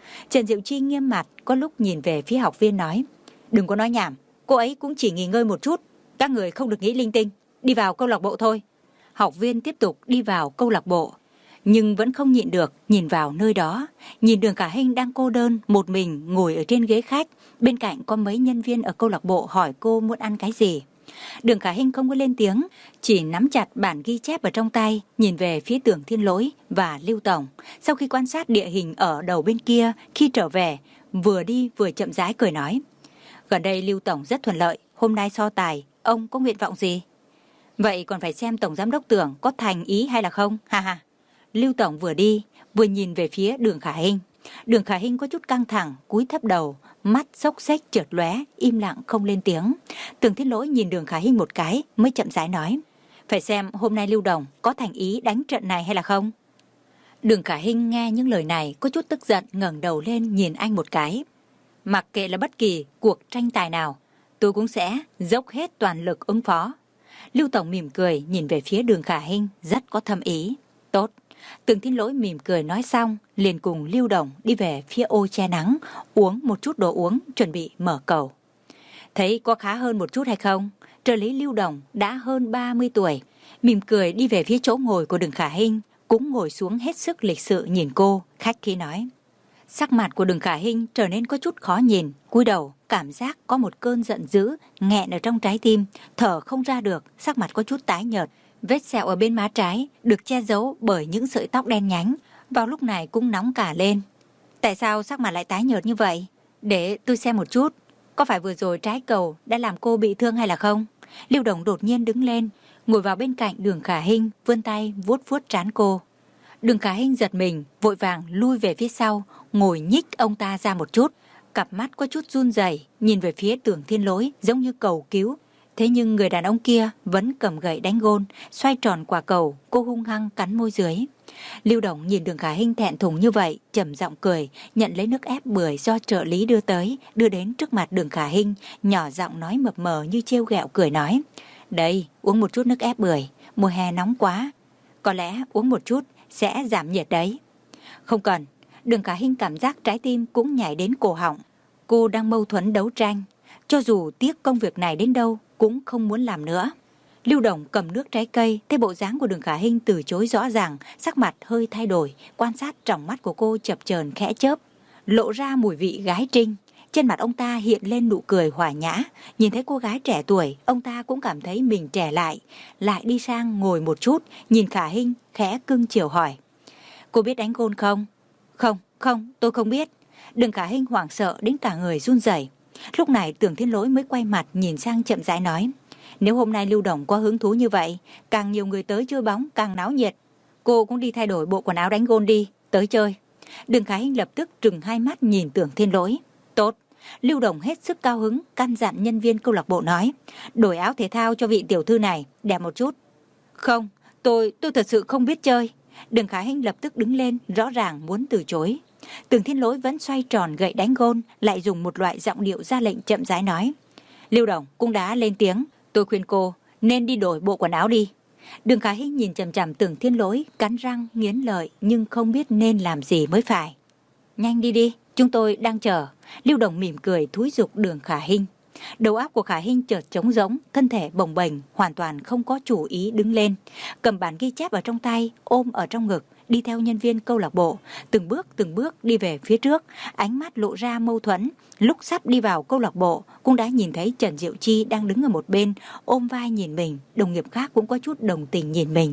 Trần Diệu Chi nghiêm mặt, có lúc nhìn về phía học viên nói, đừng có nói nhảm, cô ấy cũng chỉ nghỉ ngơi một chút, các người không được nghĩ linh tinh, đi vào câu lạc bộ thôi. Học viên tiếp tục đi vào câu lạc bộ, nhưng vẫn không nhịn được nhìn vào nơi đó, nhìn Đường Khả Hinh đang cô đơn một mình ngồi ở trên ghế khách, bên cạnh có mấy nhân viên ở câu lạc bộ hỏi cô muốn ăn cái gì. Đường Khả Hinh không có lên tiếng, chỉ nắm chặt bản ghi chép ở trong tay, nhìn về phía Tưởng Thiên Lỗi và Lưu Tổng. Sau khi quan sát địa hình ở đầu bên kia, khi trở về, vừa đi vừa chậm rãi cười nói, gần đây Lưu Tổng rất thuận lợi, hôm nay so tài, ông có nguyện vọng gì? Vậy còn phải xem Tổng Giám đốc Tưởng có thành ý hay là không, ha ha. Lưu Tổng vừa đi, vừa nhìn về phía Đường Khả Hinh. Đường Khả Hinh có chút căng thẳng, cúi thấp đầu, mắt xốc xếch chợt lóe, im lặng không lên tiếng. Tưởng Thiên Lỗi nhìn Đường Khả Hinh một cái, mới chậm rãi nói, phải xem hôm nay Lưu Đồng có thành ý đánh trận này hay là không. Đường Khả Hinh nghe những lời này có chút tức giận, ngẩng đầu lên nhìn anh một cái. Mặc kệ là bất kỳ cuộc tranh tài nào, tôi cũng sẽ dốc hết toàn lực ứng phó. Lưu Tổng mỉm cười nhìn về phía Đường Khả Hinh, rất có thâm ý. Tốt. Tưởng Thiên Lỗi mỉm cười nói xong, liền cùng Lưu Đồng đi về phía ô che nắng, uống một chút đồ uống, chuẩn bị mở cầu. Thấy có khá hơn một chút hay không? Trợ lý Lưu Đồng đã hơn ba mươi tuổi, mỉm cười đi về phía chỗ ngồi của Đường Khả Hinh, cũng ngồi xuống hết sức lịch sự nhìn cô, khách khí nói. Sắc mặt của Đường Khả Hinh trở nên có chút khó nhìn, cúi đầu, cảm giác có một cơn giận dữ nghẹn ở trong trái tim, thở không ra được, sắc mặt có chút tái nhợt. Vết sẹo ở bên má trái được che giấu bởi những sợi tóc đen nhánh, vào lúc này cũng nóng cả lên. Tại sao sắc mặt lại tái nhợt như vậy? Để tôi xem một chút, có phải vừa rồi trái cầu đã làm cô bị thương hay là không? Lưu Đồng đột nhiên đứng lên, ngồi vào bên cạnh Đường Khả Hinh, vươn tay vuốt vuốt trán cô. Đường Khả Hinh giật mình, vội vàng lui về phía sau, ngồi nhích ông ta ra một chút, cặp mắt có chút run rẩy, nhìn về phía Tưởng Thiên Lỗi giống như cầu cứu. Thế nhưng người đàn ông kia vẫn cầm gậy đánh gôn, xoay tròn quả cầu, cô hung hăng cắn môi dưới. Lưu Đồng nhìn Đường Khả Hinh thẹn thùng như vậy, trầm giọng cười, nhận lấy nước ép bưởi do trợ lý đưa tới, đưa đến trước mặt Đường Khả Hinh, nhỏ giọng nói mập mờ như trêu ghẹo cười nói, đây, uống một chút nước ép bưởi, mùa hè nóng quá, có lẽ uống một chút sẽ giảm nhiệt đấy. Không cần. Đường Khả Hinh cảm giác trái tim cũng nhảy đến cổ họng. Cô đang mâu thuẫn đấu tranh, cho dù tiếc công việc này đến đâu cũng không muốn làm nữa. Lưu Đồng cầm nước trái cây, thấy bộ dáng của Đường Khả Hinh từ chối rõ ràng, sắc mặt hơi thay đổi, quan sát trong mắt của cô chập chờn khẽ chớp, lộ ra mùi vị gái trinh. Trên mặt ông ta hiện lên nụ cười hòa nhã, nhìn thấy cô gái trẻ tuổi, ông ta cũng cảm thấy mình trẻ lại, lại đi sang ngồi một chút, nhìn Khả Hinh khẽ cưng chiều hỏi, cô biết đánh gôn không? Không, không, tôi không biết. Đường Khả Hinh hoảng sợ đến cả người run rẩy. Lúc này Tưởng Thiên Lỗi mới quay mặt nhìn sang chậm rãi nói, nếu hôm nay Lưu Đồng có hứng thú như vậy, càng nhiều người tới chơi bóng càng náo nhiệt, cô cũng đi thay đổi bộ quần áo đánh gôn đi, tới chơi. Đường Khả Hinh lập tức trừng hai mắt nhìn Tưởng Thiên Lỗi. Tốt. Lưu Đồng hết sức cao hứng, căn dặn nhân viên câu lạc bộ nói, đổi áo thể thao cho vị tiểu thư này, đẹp một chút. Không, tôi, tôi thật sự không biết chơi. Đường Khả Hinh lập tức đứng lên, rõ ràng muốn từ chối. Tưởng Thiên Lỗi vẫn xoay tròn gậy đánh gôn, lại dùng một loại giọng điệu ra lệnh chậm rãi nói, Lưu Đồng cũng đã lên tiếng, tôi khuyên cô nên đi đổi bộ quần áo đi. Đường Khả Hinh nhìn chằm chằm Tưởng Thiên Lỗi, cắn răng nghiến lợi nhưng không biết nên làm gì mới phải. Nhanh đi đi, chúng tôi đang chờ. Lưu Đồng mỉm cười thúi giục Đường Khả Hinh. Đầu óc của Khả Hinh chợt trống rỗng, thân thể bồng bềnh, hoàn toàn không có chủ ý đứng lên, cầm bản ghi chép ở trong tay, ôm ở trong ngực, đi theo nhân viên câu lạc bộ, từng bước từng bước đi về phía trước, ánh mắt lộ ra mâu thuẫn. Lúc sắp đi vào câu lạc bộ, cũng đã nhìn thấy Trần Diệu Chi đang đứng ở một bên, ôm vai nhìn mình, đồng nghiệp khác cũng có chút đồng tình nhìn mình.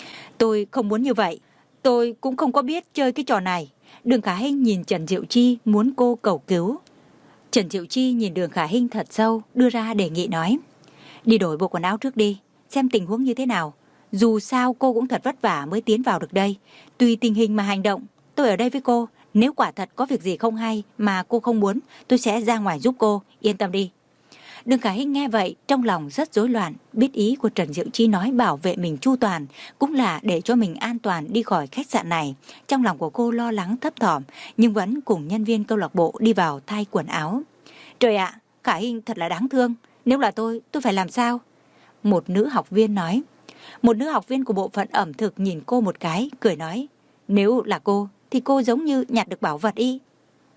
Tôi không muốn như vậy, tôi cũng không có biết chơi cái trò này. Đường Khả Hinh nhìn Trần Diệu Chi muốn cô cầu cứu. Trần Diệu Chi nhìn Đường Khả Hinh thật sâu, đưa ra đề nghị nói, đi đổi bộ quần áo trước đi, xem tình huống như thế nào. Dù sao cô cũng thật vất vả mới tiến vào được đây, tùy tình hình mà hành động. Tôi ở đây với cô, nếu quả thật có việc gì không hay mà cô không muốn, tôi sẽ ra ngoài giúp cô, yên tâm đi. Đường Khả Hinh nghe vậy, trong lòng rất rối loạn, biết ý của Trần Diệu Chi nói bảo vệ mình chu toàn, cũng là để cho mình an toàn đi khỏi khách sạn này. Trong lòng của cô lo lắng thấp thỏm, nhưng vẫn cùng nhân viên câu lạc bộ đi vào thay quần áo. Trời ạ, Khả Hinh thật là đáng thương, nếu là tôi, tôi phải làm sao? Một nữ học viên nói. Một nữ học viên của bộ phận ẩm thực nhìn cô một cái, cười nói, nếu là cô, thì cô giống như nhặt được bảo vật y.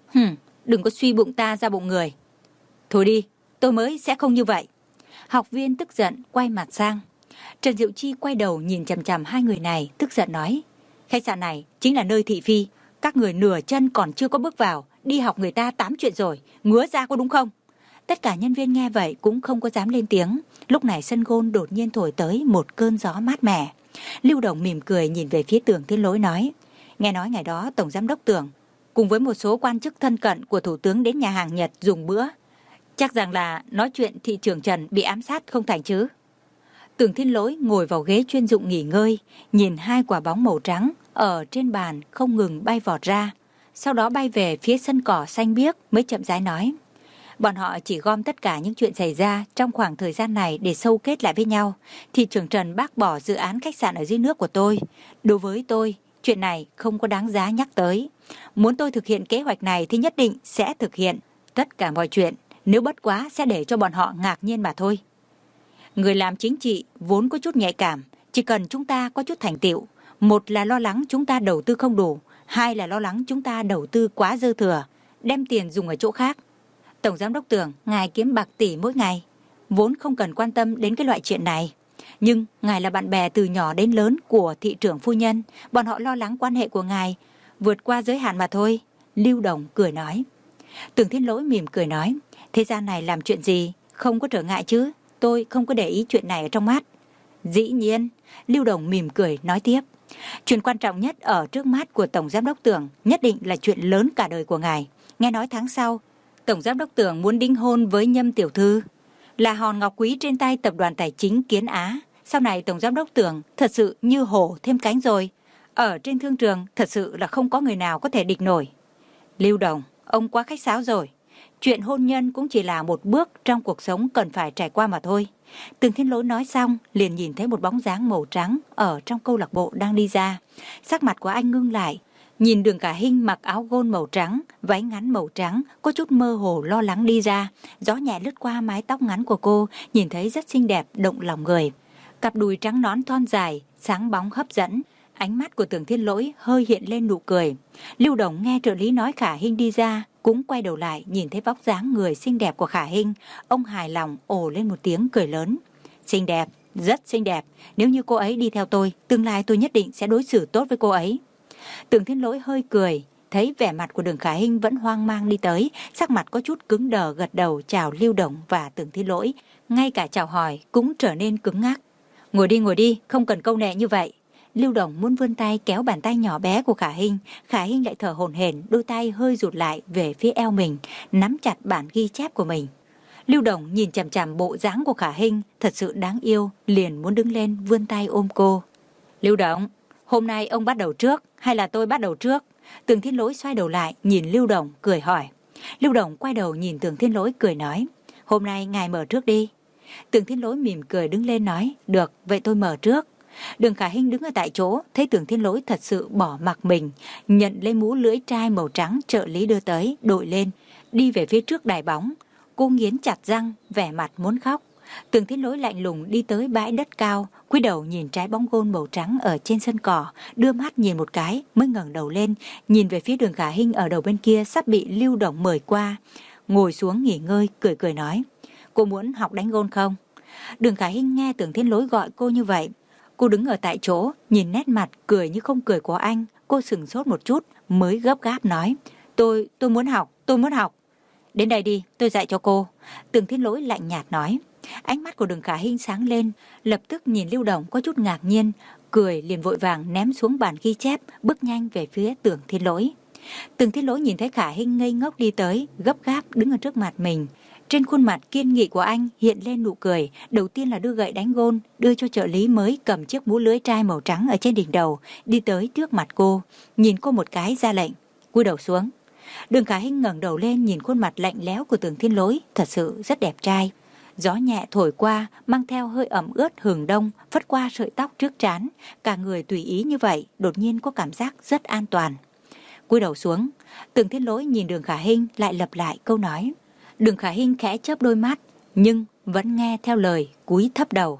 Hừm, đừng có suy bụng ta ra bụng người. Thôi đi, tôi mới sẽ không như vậy. Học viên tức giận quay mặt sang. Trần Diệu Chi quay đầu nhìn chằm chằm hai người này, tức giận nói: khách sạn này chính là nơi thị phi, các người nửa chân còn chưa có bước vào, đi học người ta tám chuyện rồi, ngứa ra có đúng không? Tất cả nhân viên nghe vậy cũng không có dám lên tiếng. Lúc này sân gôn đột nhiên thổi tới một cơn gió mát mẻ. Lưu Đồng mỉm cười nhìn về phía Tưởng Thiên Lỗi nói: nghe nói ngày đó Tổng Giám đốc Tưởng cùng với một số quan chức thân cận của Thủ tướng đến nhà hàng Nhật dùng bữa. Chắc rằng là nói chuyện thị trưởng Trần bị ám sát không thành chứ? Tưởng Thiên Lỗi ngồi vào ghế chuyên dụng nghỉ ngơi, nhìn hai quả bóng màu trắng ở trên bàn không ngừng bay vọt ra, sau đó bay về phía sân cỏ xanh biếc mới chậm rãi nói: bọn họ chỉ gom tất cả những chuyện xảy ra trong khoảng thời gian này để sâu kết lại với nhau. Thị trưởng Trần bác bỏ dự án khách sạn ở dưới nước của tôi. Đối với tôi, chuyện này không có đáng giá nhắc tới. Muốn tôi thực hiện kế hoạch này thì nhất định sẽ thực hiện. Tất cả mọi chuyện, nếu bất quá sẽ để cho bọn họ ngạc nhiên mà thôi. Người làm chính trị vốn có chút nhạy cảm, chỉ cần chúng ta có chút thành tựu. Một là lo lắng chúng ta đầu tư không đủ, hai là lo lắng chúng ta đầu tư quá dư thừa, đem tiền dùng ở chỗ khác. Tổng Giám đốc Tưởng, ngài kiếm bạc tỷ mỗi ngày, vốn không cần quan tâm đến cái loại chuyện này. Nhưng ngài là bạn bè từ nhỏ đến lớn của thị trưởng phu nhân, bọn họ lo lắng quan hệ của ngài vượt qua giới hạn mà thôi. Lưu Đồng cười nói. Tưởng Thiên Lỗi mỉm cười nói: thế gian này làm chuyện gì không có trở ngại chứ, tôi không có để ý chuyện này ở trong mắt. Dĩ nhiên, Lưu Đồng mỉm cười nói tiếp: chuyện quan trọng nhất ở trước mắt của Tổng Giám đốc Tưởng nhất định là chuyện lớn cả đời của ngài. Nghe nói tháng sau Tổng Giám đốc Tưởng muốn đính hôn với Nhâm tiểu thư, là hòn ngọc quý trên tay tập đoàn tài chính Kiến Á. Sau này Tổng Giám đốc Tưởng thật sự như hổ thêm cánh rồi. Ở trên thương trường thật sự là không có người nào có thể địch nổi. Lưu Đồng, ông quá khách sáo rồi. Chuyện hôn nhân cũng chỉ là một bước trong cuộc sống cần phải trải qua mà thôi. Tưởng Thiên Lỗi nói xong liền nhìn thấy một bóng dáng màu trắng ở trong câu lạc bộ đang đi ra. Sắc mặt của anh ngưng lại, nhìn Đường Khả Hinh mặc áo gôn màu trắng, váy ngắn màu trắng, có chút mơ hồ lo lắng đi ra. Gió nhẹ lướt qua mái tóc ngắn của cô, nhìn thấy rất xinh đẹp, động lòng người. Cặp đùi trắng nõn thon dài, sáng bóng hấp dẫn. Ánh mắt của Tưởng Thiên Lỗi hơi hiện lên nụ cười. Lưu Đồng nghe trợ lý nói Khả Hinh đi ra, cũng quay đầu lại nhìn thấy vóc dáng người xinh đẹp của Khả Hinh. Ông hài lòng ồ lên một tiếng cười lớn. Xinh đẹp, rất xinh đẹp. Nếu như cô ấy đi theo tôi, tương lai tôi nhất định sẽ đối xử tốt với cô ấy. Tưởng Thiên Lỗi hơi cười, thấy vẻ mặt của Đường Khả Hinh vẫn hoang mang đi tới, sắc mặt có chút cứng đờ gật đầu chào Lưu Đồng và Tưởng Thiên Lỗi. Ngay cả chào hỏi cũng trở nên cứng ngắc. Ngồi đi ngồi đi, không cần câu nệ như vậy. Lưu Đồng muốn vươn tay kéo bàn tay nhỏ bé của Khả Hinh. Khả Hinh lại thở hổn hển, đôi tay hơi rụt lại về phía eo mình, nắm chặt bản ghi chép của mình. Lưu Đồng nhìn chằm chằm bộ dáng của Khả Hinh thật sự đáng yêu, liền muốn đứng lên vươn tay ôm cô. Lưu Đồng, hôm nay ông bắt đầu trước hay là tôi bắt đầu trước? Tưởng Thiên Lỗi xoay đầu lại nhìn Lưu Đồng cười hỏi. Lưu Đồng quay đầu nhìn Tưởng Thiên Lỗi cười nói: hôm nay ngài mở trước đi. Tưởng Thiên Lỗi mỉm cười đứng lên nói: được, vậy tôi mở trước. Đường Khả Hinh đứng ở tại chỗ, thấy Tưởng Thiên Lỗi thật sự bỏ mặc mình, nhận lấy mũ lưỡi trai màu trắng trợ lý đưa tới, đội lên, đi về phía trước đài bóng. Cô nghiến chặt răng, vẻ mặt muốn khóc. Tưởng Thiên Lỗi lạnh lùng đi tới bãi đất cao, cúi đầu nhìn trái bóng gôn màu trắng ở trên sân cỏ, đưa mắt nhìn một cái mới ngẩng đầu lên, nhìn về phía Đường Khả Hinh ở đầu bên kia sắp bị Lưu Đồng mời qua, ngồi xuống nghỉ ngơi, cười cười nói: cô muốn học đánh gôn không? Đường Khả Hinh nghe Tưởng Thiên Lỗi gọi cô như vậy, cô đứng ở tại chỗ, nhìn nét mặt cười như không cười của anh, cô sửng sốt một chút mới gấp gáp nói: Tôi, tôi muốn học, tôi muốn học. Đến đây đi, tôi dạy cho cô. Tưởng Thiên Lỗi lạnh nhạt nói. Ánh mắt của Đường Khả Hinh sáng lên, lập tức nhìn Lưu Đồng có chút ngạc nhiên, cười liền vội vàng ném xuống bản ghi chép, bước nhanh về phía Tưởng Thiên Lỗi. Tưởng Thiên Lỗi nhìn thấy Khả Hinh ngây ngốc đi tới, gấp gáp đứng ở trước mặt mình. Trên khuôn mặt kiên nghị của anh hiện lên nụ cười, đầu tiên là đưa gậy đánh gôn, đưa cho trợ lý mới cầm chiếc mũ lưới trai màu trắng ở trên đỉnh đầu, đi tới trước mặt cô, nhìn cô một cái ra lệnh, cúi đầu xuống. Đường Khả Hinh ngẩng đầu lên nhìn khuôn mặt lạnh lẽo của Tưởng Thiên Lỗi, thật sự rất đẹp trai. Gió nhẹ thổi qua, mang theo hơi ẩm ướt hừng đông, phất qua sợi tóc trước trán, cả người tùy ý như vậy, đột nhiên có cảm giác rất an toàn. Cúi đầu xuống, Tưởng Thiên Lỗi nhìn Đường Khả Hinh lại lặp lại câu nói. Đường Khả Hinh khẽ chớp đôi mắt, nhưng vẫn nghe theo lời, cúi thấp đầu.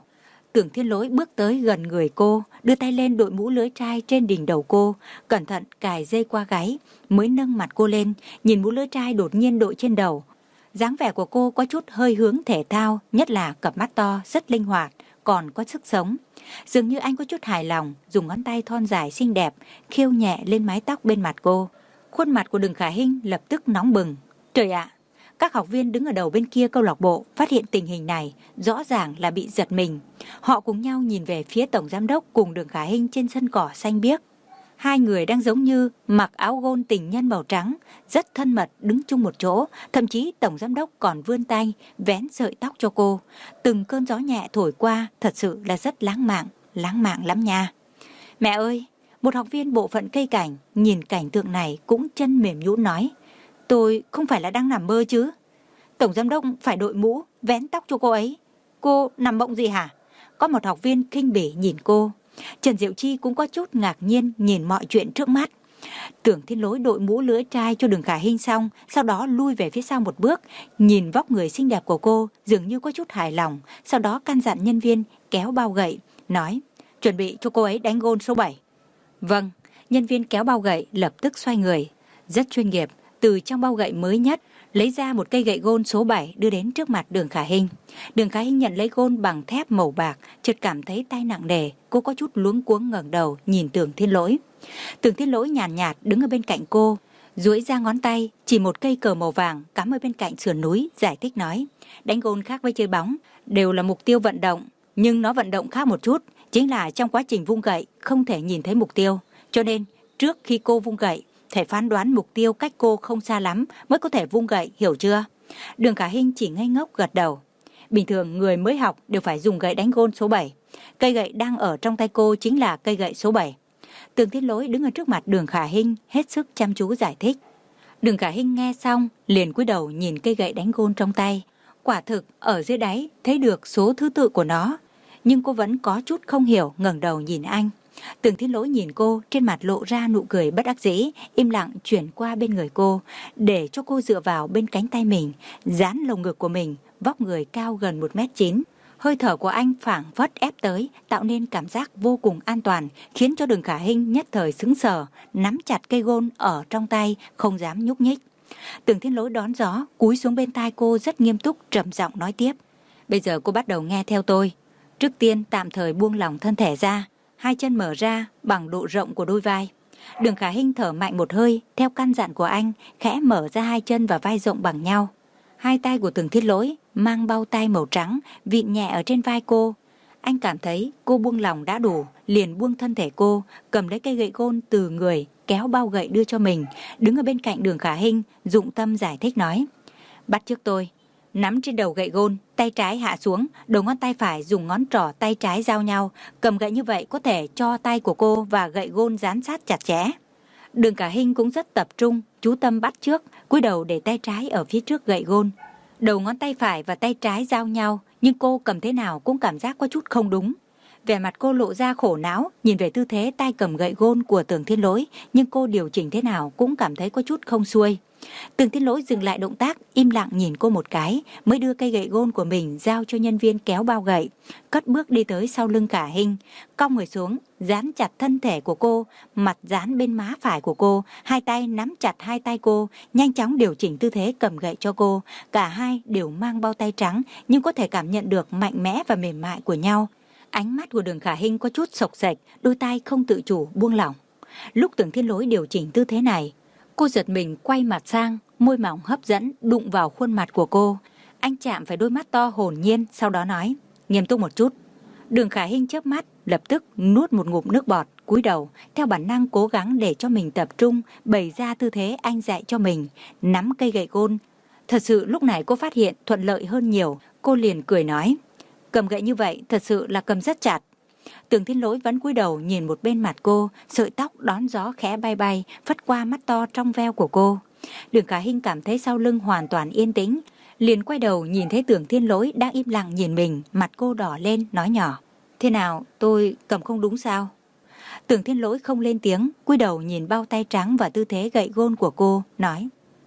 Tưởng Thiên Lỗi bước tới gần người cô, đưa tay lên đội mũ lưỡi trai trên đỉnh đầu cô, cẩn thận cài dây qua gáy, mới nâng mặt cô lên, nhìn mũ lưỡi trai đột nhiên đội trên đầu. Dáng vẻ của cô có chút hơi hướng thể thao, nhất là cặp mắt to, rất linh hoạt, còn có sức sống. Dường như anh có chút hài lòng, dùng ngón tay thon dài xinh đẹp, khiêu nhẹ lên mái tóc bên mặt cô. Khuôn mặt của Đường Khả Hinh lập tức nóng bừng. Trời ạ! Các học viên đứng ở đầu bên kia câu lạc bộ phát hiện tình hình này, rõ ràng là bị giật mình. Họ cùng nhau nhìn về phía tổng giám đốc cùng Đường Khả Hinh trên sân cỏ xanh biếc. Hai người đang giống như mặc áo gôn tình nhân màu trắng, rất thân mật đứng chung một chỗ, thậm chí tổng giám đốc còn vươn tay vén sợi tóc cho cô. Từng cơn gió nhẹ thổi qua, thật sự là rất lãng mạn, lãng mạn lắm nha. Mẹ ơi! Một học viên bộ phận cây cảnh nhìn cảnh tượng này cũng chân mềm nhũn nói, tôi không phải là đang nằm mơ chứ? Tổng giám đốc phải đội mũ, vén tóc cho cô ấy. Cô nằm mộng gì hả? Có một học viên khinh bỉ nhìn cô. Trần Diệu Chi cũng có chút ngạc nhiên nhìn mọi chuyện trước mắt. Tưởng Thiên Lỗi đội mũ lưỡi trai cho Đường Khả Hinh xong, sau đó lui về phía sau một bước, nhìn vóc người xinh đẹp của cô, dường như có chút hài lòng, sau đó căn dặn nhân viên kéo bao gậy, nói, chuẩn bị cho cô ấy đánh gôn số bảy. Vâng, nhân viên kéo bao gậy lập tức xoay người, rất chuyên nghiệp, từ trong bao gậy mới nhất, lấy ra một cây gậy gôn số bảy đưa đến trước mặt Đường Khả Hinh. Đường Khả Hinh nhận lấy gôn bằng thép màu bạc, chợt cảm thấy tay nặng nề, cô có chút luống cuống ngẩng đầu nhìn Tưởng Thiên Lỗi. Tưởng Thiên Lỗi nhàn nhạt, nhạt đứng ở bên cạnh cô, duỗi ra ngón tay, chỉ một cây cờ màu vàng cắm ở bên cạnh sườn núi, giải thích nói, đánh gôn khác với chơi bóng, đều là mục tiêu vận động, nhưng nó vận động khác một chút, chính là trong quá trình vung gậy không thể nhìn thấy mục tiêu, cho nên trước khi cô vung gậy phải phán đoán mục tiêu cách cô không xa lắm mới có thể vung gậy, hiểu chưa? Đường Khả Hinh chỉ ngây ngốc gật đầu. Bình thường người mới học đều phải dùng gậy đánh gôn số bảy. Cây gậy đang ở trong tay cô chính là cây gậy số bảy. Tưởng Thiên Lỗi đứng ở trước mặt Đường Khả Hinh hết sức chăm chú giải thích. Đường Khả Hinh nghe xong liền cúi đầu nhìn cây gậy đánh gôn trong tay. Quả thực ở dưới đáy thấy được số thứ tự của nó, nhưng cô vẫn có chút không hiểu, ngẩng đầu nhìn anh. Tưởng Thiên Lỗi nhìn cô, trên mặt lộ ra nụ cười bất đắc dĩ, im lặng chuyển qua bên người cô, để cho cô dựa vào bên cánh tay mình, dán lồng ngực của mình, vóc người cao gần một mét chín. Hơi thở của anh phảng phất ép tới, tạo nên cảm giác vô cùng an toàn, khiến cho Đường Khả Hinh nhất thời sững sờ, nắm chặt cây gôn ở trong tay, không dám nhúc nhích. Tưởng Thiên Lỗi đón gió, cúi xuống bên tai cô rất nghiêm túc, trầm giọng nói tiếp. Bây giờ cô bắt đầu nghe theo tôi. Trước tiên tạm thời buông lỏng thân thể ra, hai chân mở ra bằng độ rộng của đôi vai. Đường Khả Hinh thở mạnh một hơi, theo căn dặn của anh, khẽ mở ra hai chân và vai rộng bằng nhau. Hai tay của Tưởng Thiên Lỗi mang bao tay màu trắng, vịn nhẹ ở trên vai cô. Anh cảm thấy cô buông lỏng đã đủ, liền buông thân thể cô, cầm lấy cây gậy gôn từ người, kéo bao gậy đưa cho mình, đứng ở bên cạnh Đường Khả Hinh, dụng tâm giải thích nói. Bắt chước tôi. Nắm trên đầu gậy gôn, tay trái hạ xuống, đầu ngón tay phải dùng ngón trỏ tay trái giao nhau, cầm gậy như vậy có thể cho tay của cô và gậy gôn dán sát chặt chẽ. Đường Khả Hinh cũng rất tập trung, chú tâm bắt chước, cúi đầu để tay trái ở phía trước gậy gôn. Đầu ngón tay phải và tay trái giao nhau, nhưng cô cầm thế nào cũng cảm giác có chút không đúng. Vẻ mặt cô lộ ra khổ não, nhìn về tư thế tay cầm gậy gôn của Tưởng Thiên Lỗi, nhưng cô điều chỉnh thế nào cũng cảm thấy có chút không xuôi. Tưởng Thiên Lỗi dừng lại động tác, im lặng nhìn cô một cái, mới đưa cây gậy gôn của mình giao cho nhân viên kéo bao gậy, cất bước đi tới sau lưng Khả Hinh, cong người xuống, dán chặt thân thể của cô, mặt dán bên má phải của cô, hai tay nắm chặt hai tay cô, nhanh chóng điều chỉnh tư thế cầm gậy cho cô. Cả hai đều mang bao tay trắng, nhưng có thể cảm nhận được mạnh mẽ và mềm mại của nhau. Ánh mắt của Đường Khả Hinh có chút sộc sạch, đôi tay không tự chủ buông lỏng. Lúc Tưởng Thiên Lỗi điều chỉnh tư thế này, cô giật mình quay mặt sang, môi mỏng hấp dẫn đụng vào khuôn mặt của cô. Anh chạm phải đôi mắt to hồn nhiên, sau đó nói, nghiêm túc một chút. Đường Khả Hinh chớp mắt, lập tức nuốt một ngụm nước bọt, cúi đầu, theo bản năng cố gắng để cho mình tập trung, bày ra tư thế anh dạy cho mình, nắm cây gậy gôn. Thật sự lúc này cô phát hiện thuận lợi hơn nhiều, cô liền cười nói, cầm gậy như vậy thật sự là cầm rất chặt. Tưởng Thiên Lỗi vẫn cúi đầu nhìn một bên mặt cô, sợi tóc đón gió khẽ bay bay, phất qua mắt to trong veo của cô. Đường Khả Hinh cảm thấy sau lưng hoàn toàn yên tĩnh, liền quay đầu nhìn thấy Tưởng Thiên Lỗi đang im lặng nhìn mình, mặt cô đỏ lên, nói nhỏ, thế nào, tôi cầm không đúng sao? Tưởng Thiên Lỗi không lên tiếng, cúi đầu nhìn bao tay trắng và tư thế gậy gôn của cô, nói,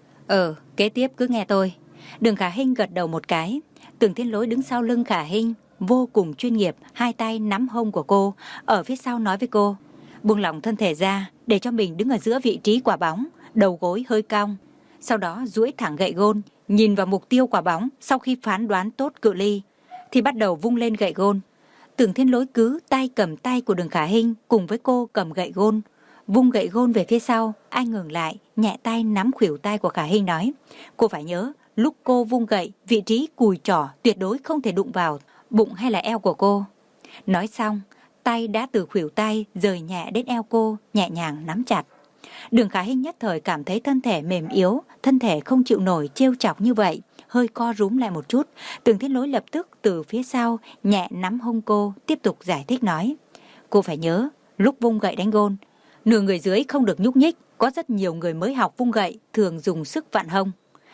Ờ, kế tiếp cứ nghe tôi. Đường Khả Hinh gật đầu một cái. Tưởng Thiên Lỗi đứng sau lưng Khả Hinh, vô cùng chuyên nghiệp, hai tay nắm hông của cô, ở phía sau nói với cô, buông lỏng thân thể ra để cho mình đứng ở giữa vị trí quả bóng, đầu gối hơi cong. Sau đó duỗi thẳng gậy gôn, nhìn vào mục tiêu quả bóng, sau khi phán đoán tốt cự ly thì bắt đầu vung lên gậy gôn. Tưởng Thiên Lỗi cứ tay cầm tay của Đường Khả Hinh cùng với cô cầm gậy gôn, vung gậy gôn về phía sau. Anh ngừng lại, nhẹ tay nắm khuỷu tay của Khả Hinh nói, cô phải nhớ, lúc cô vung gậy, vị trí cùi trỏ tuyệt đối không thể đụng vào bụng hay là eo của cô. Nói xong, tay đã từ khuỷu tay rời nhẹ đến eo cô, nhẹ nhàng nắm chặt. Đường Khả Hinh nhất thời cảm thấy thân thể mềm yếu, thân thể không chịu nổi trêu chọc như vậy, hơi co rúm lại một chút. Tưởng Thiên Lỗi lập tức từ phía sau nhẹ nắm hông cô, tiếp tục giải thích nói, cô phải nhớ, lúc vung gậy đánh gôn, nửa người dưới không được nhúc nhích, có rất nhiều người mới học vung gậy thường dùng sức vặn hông.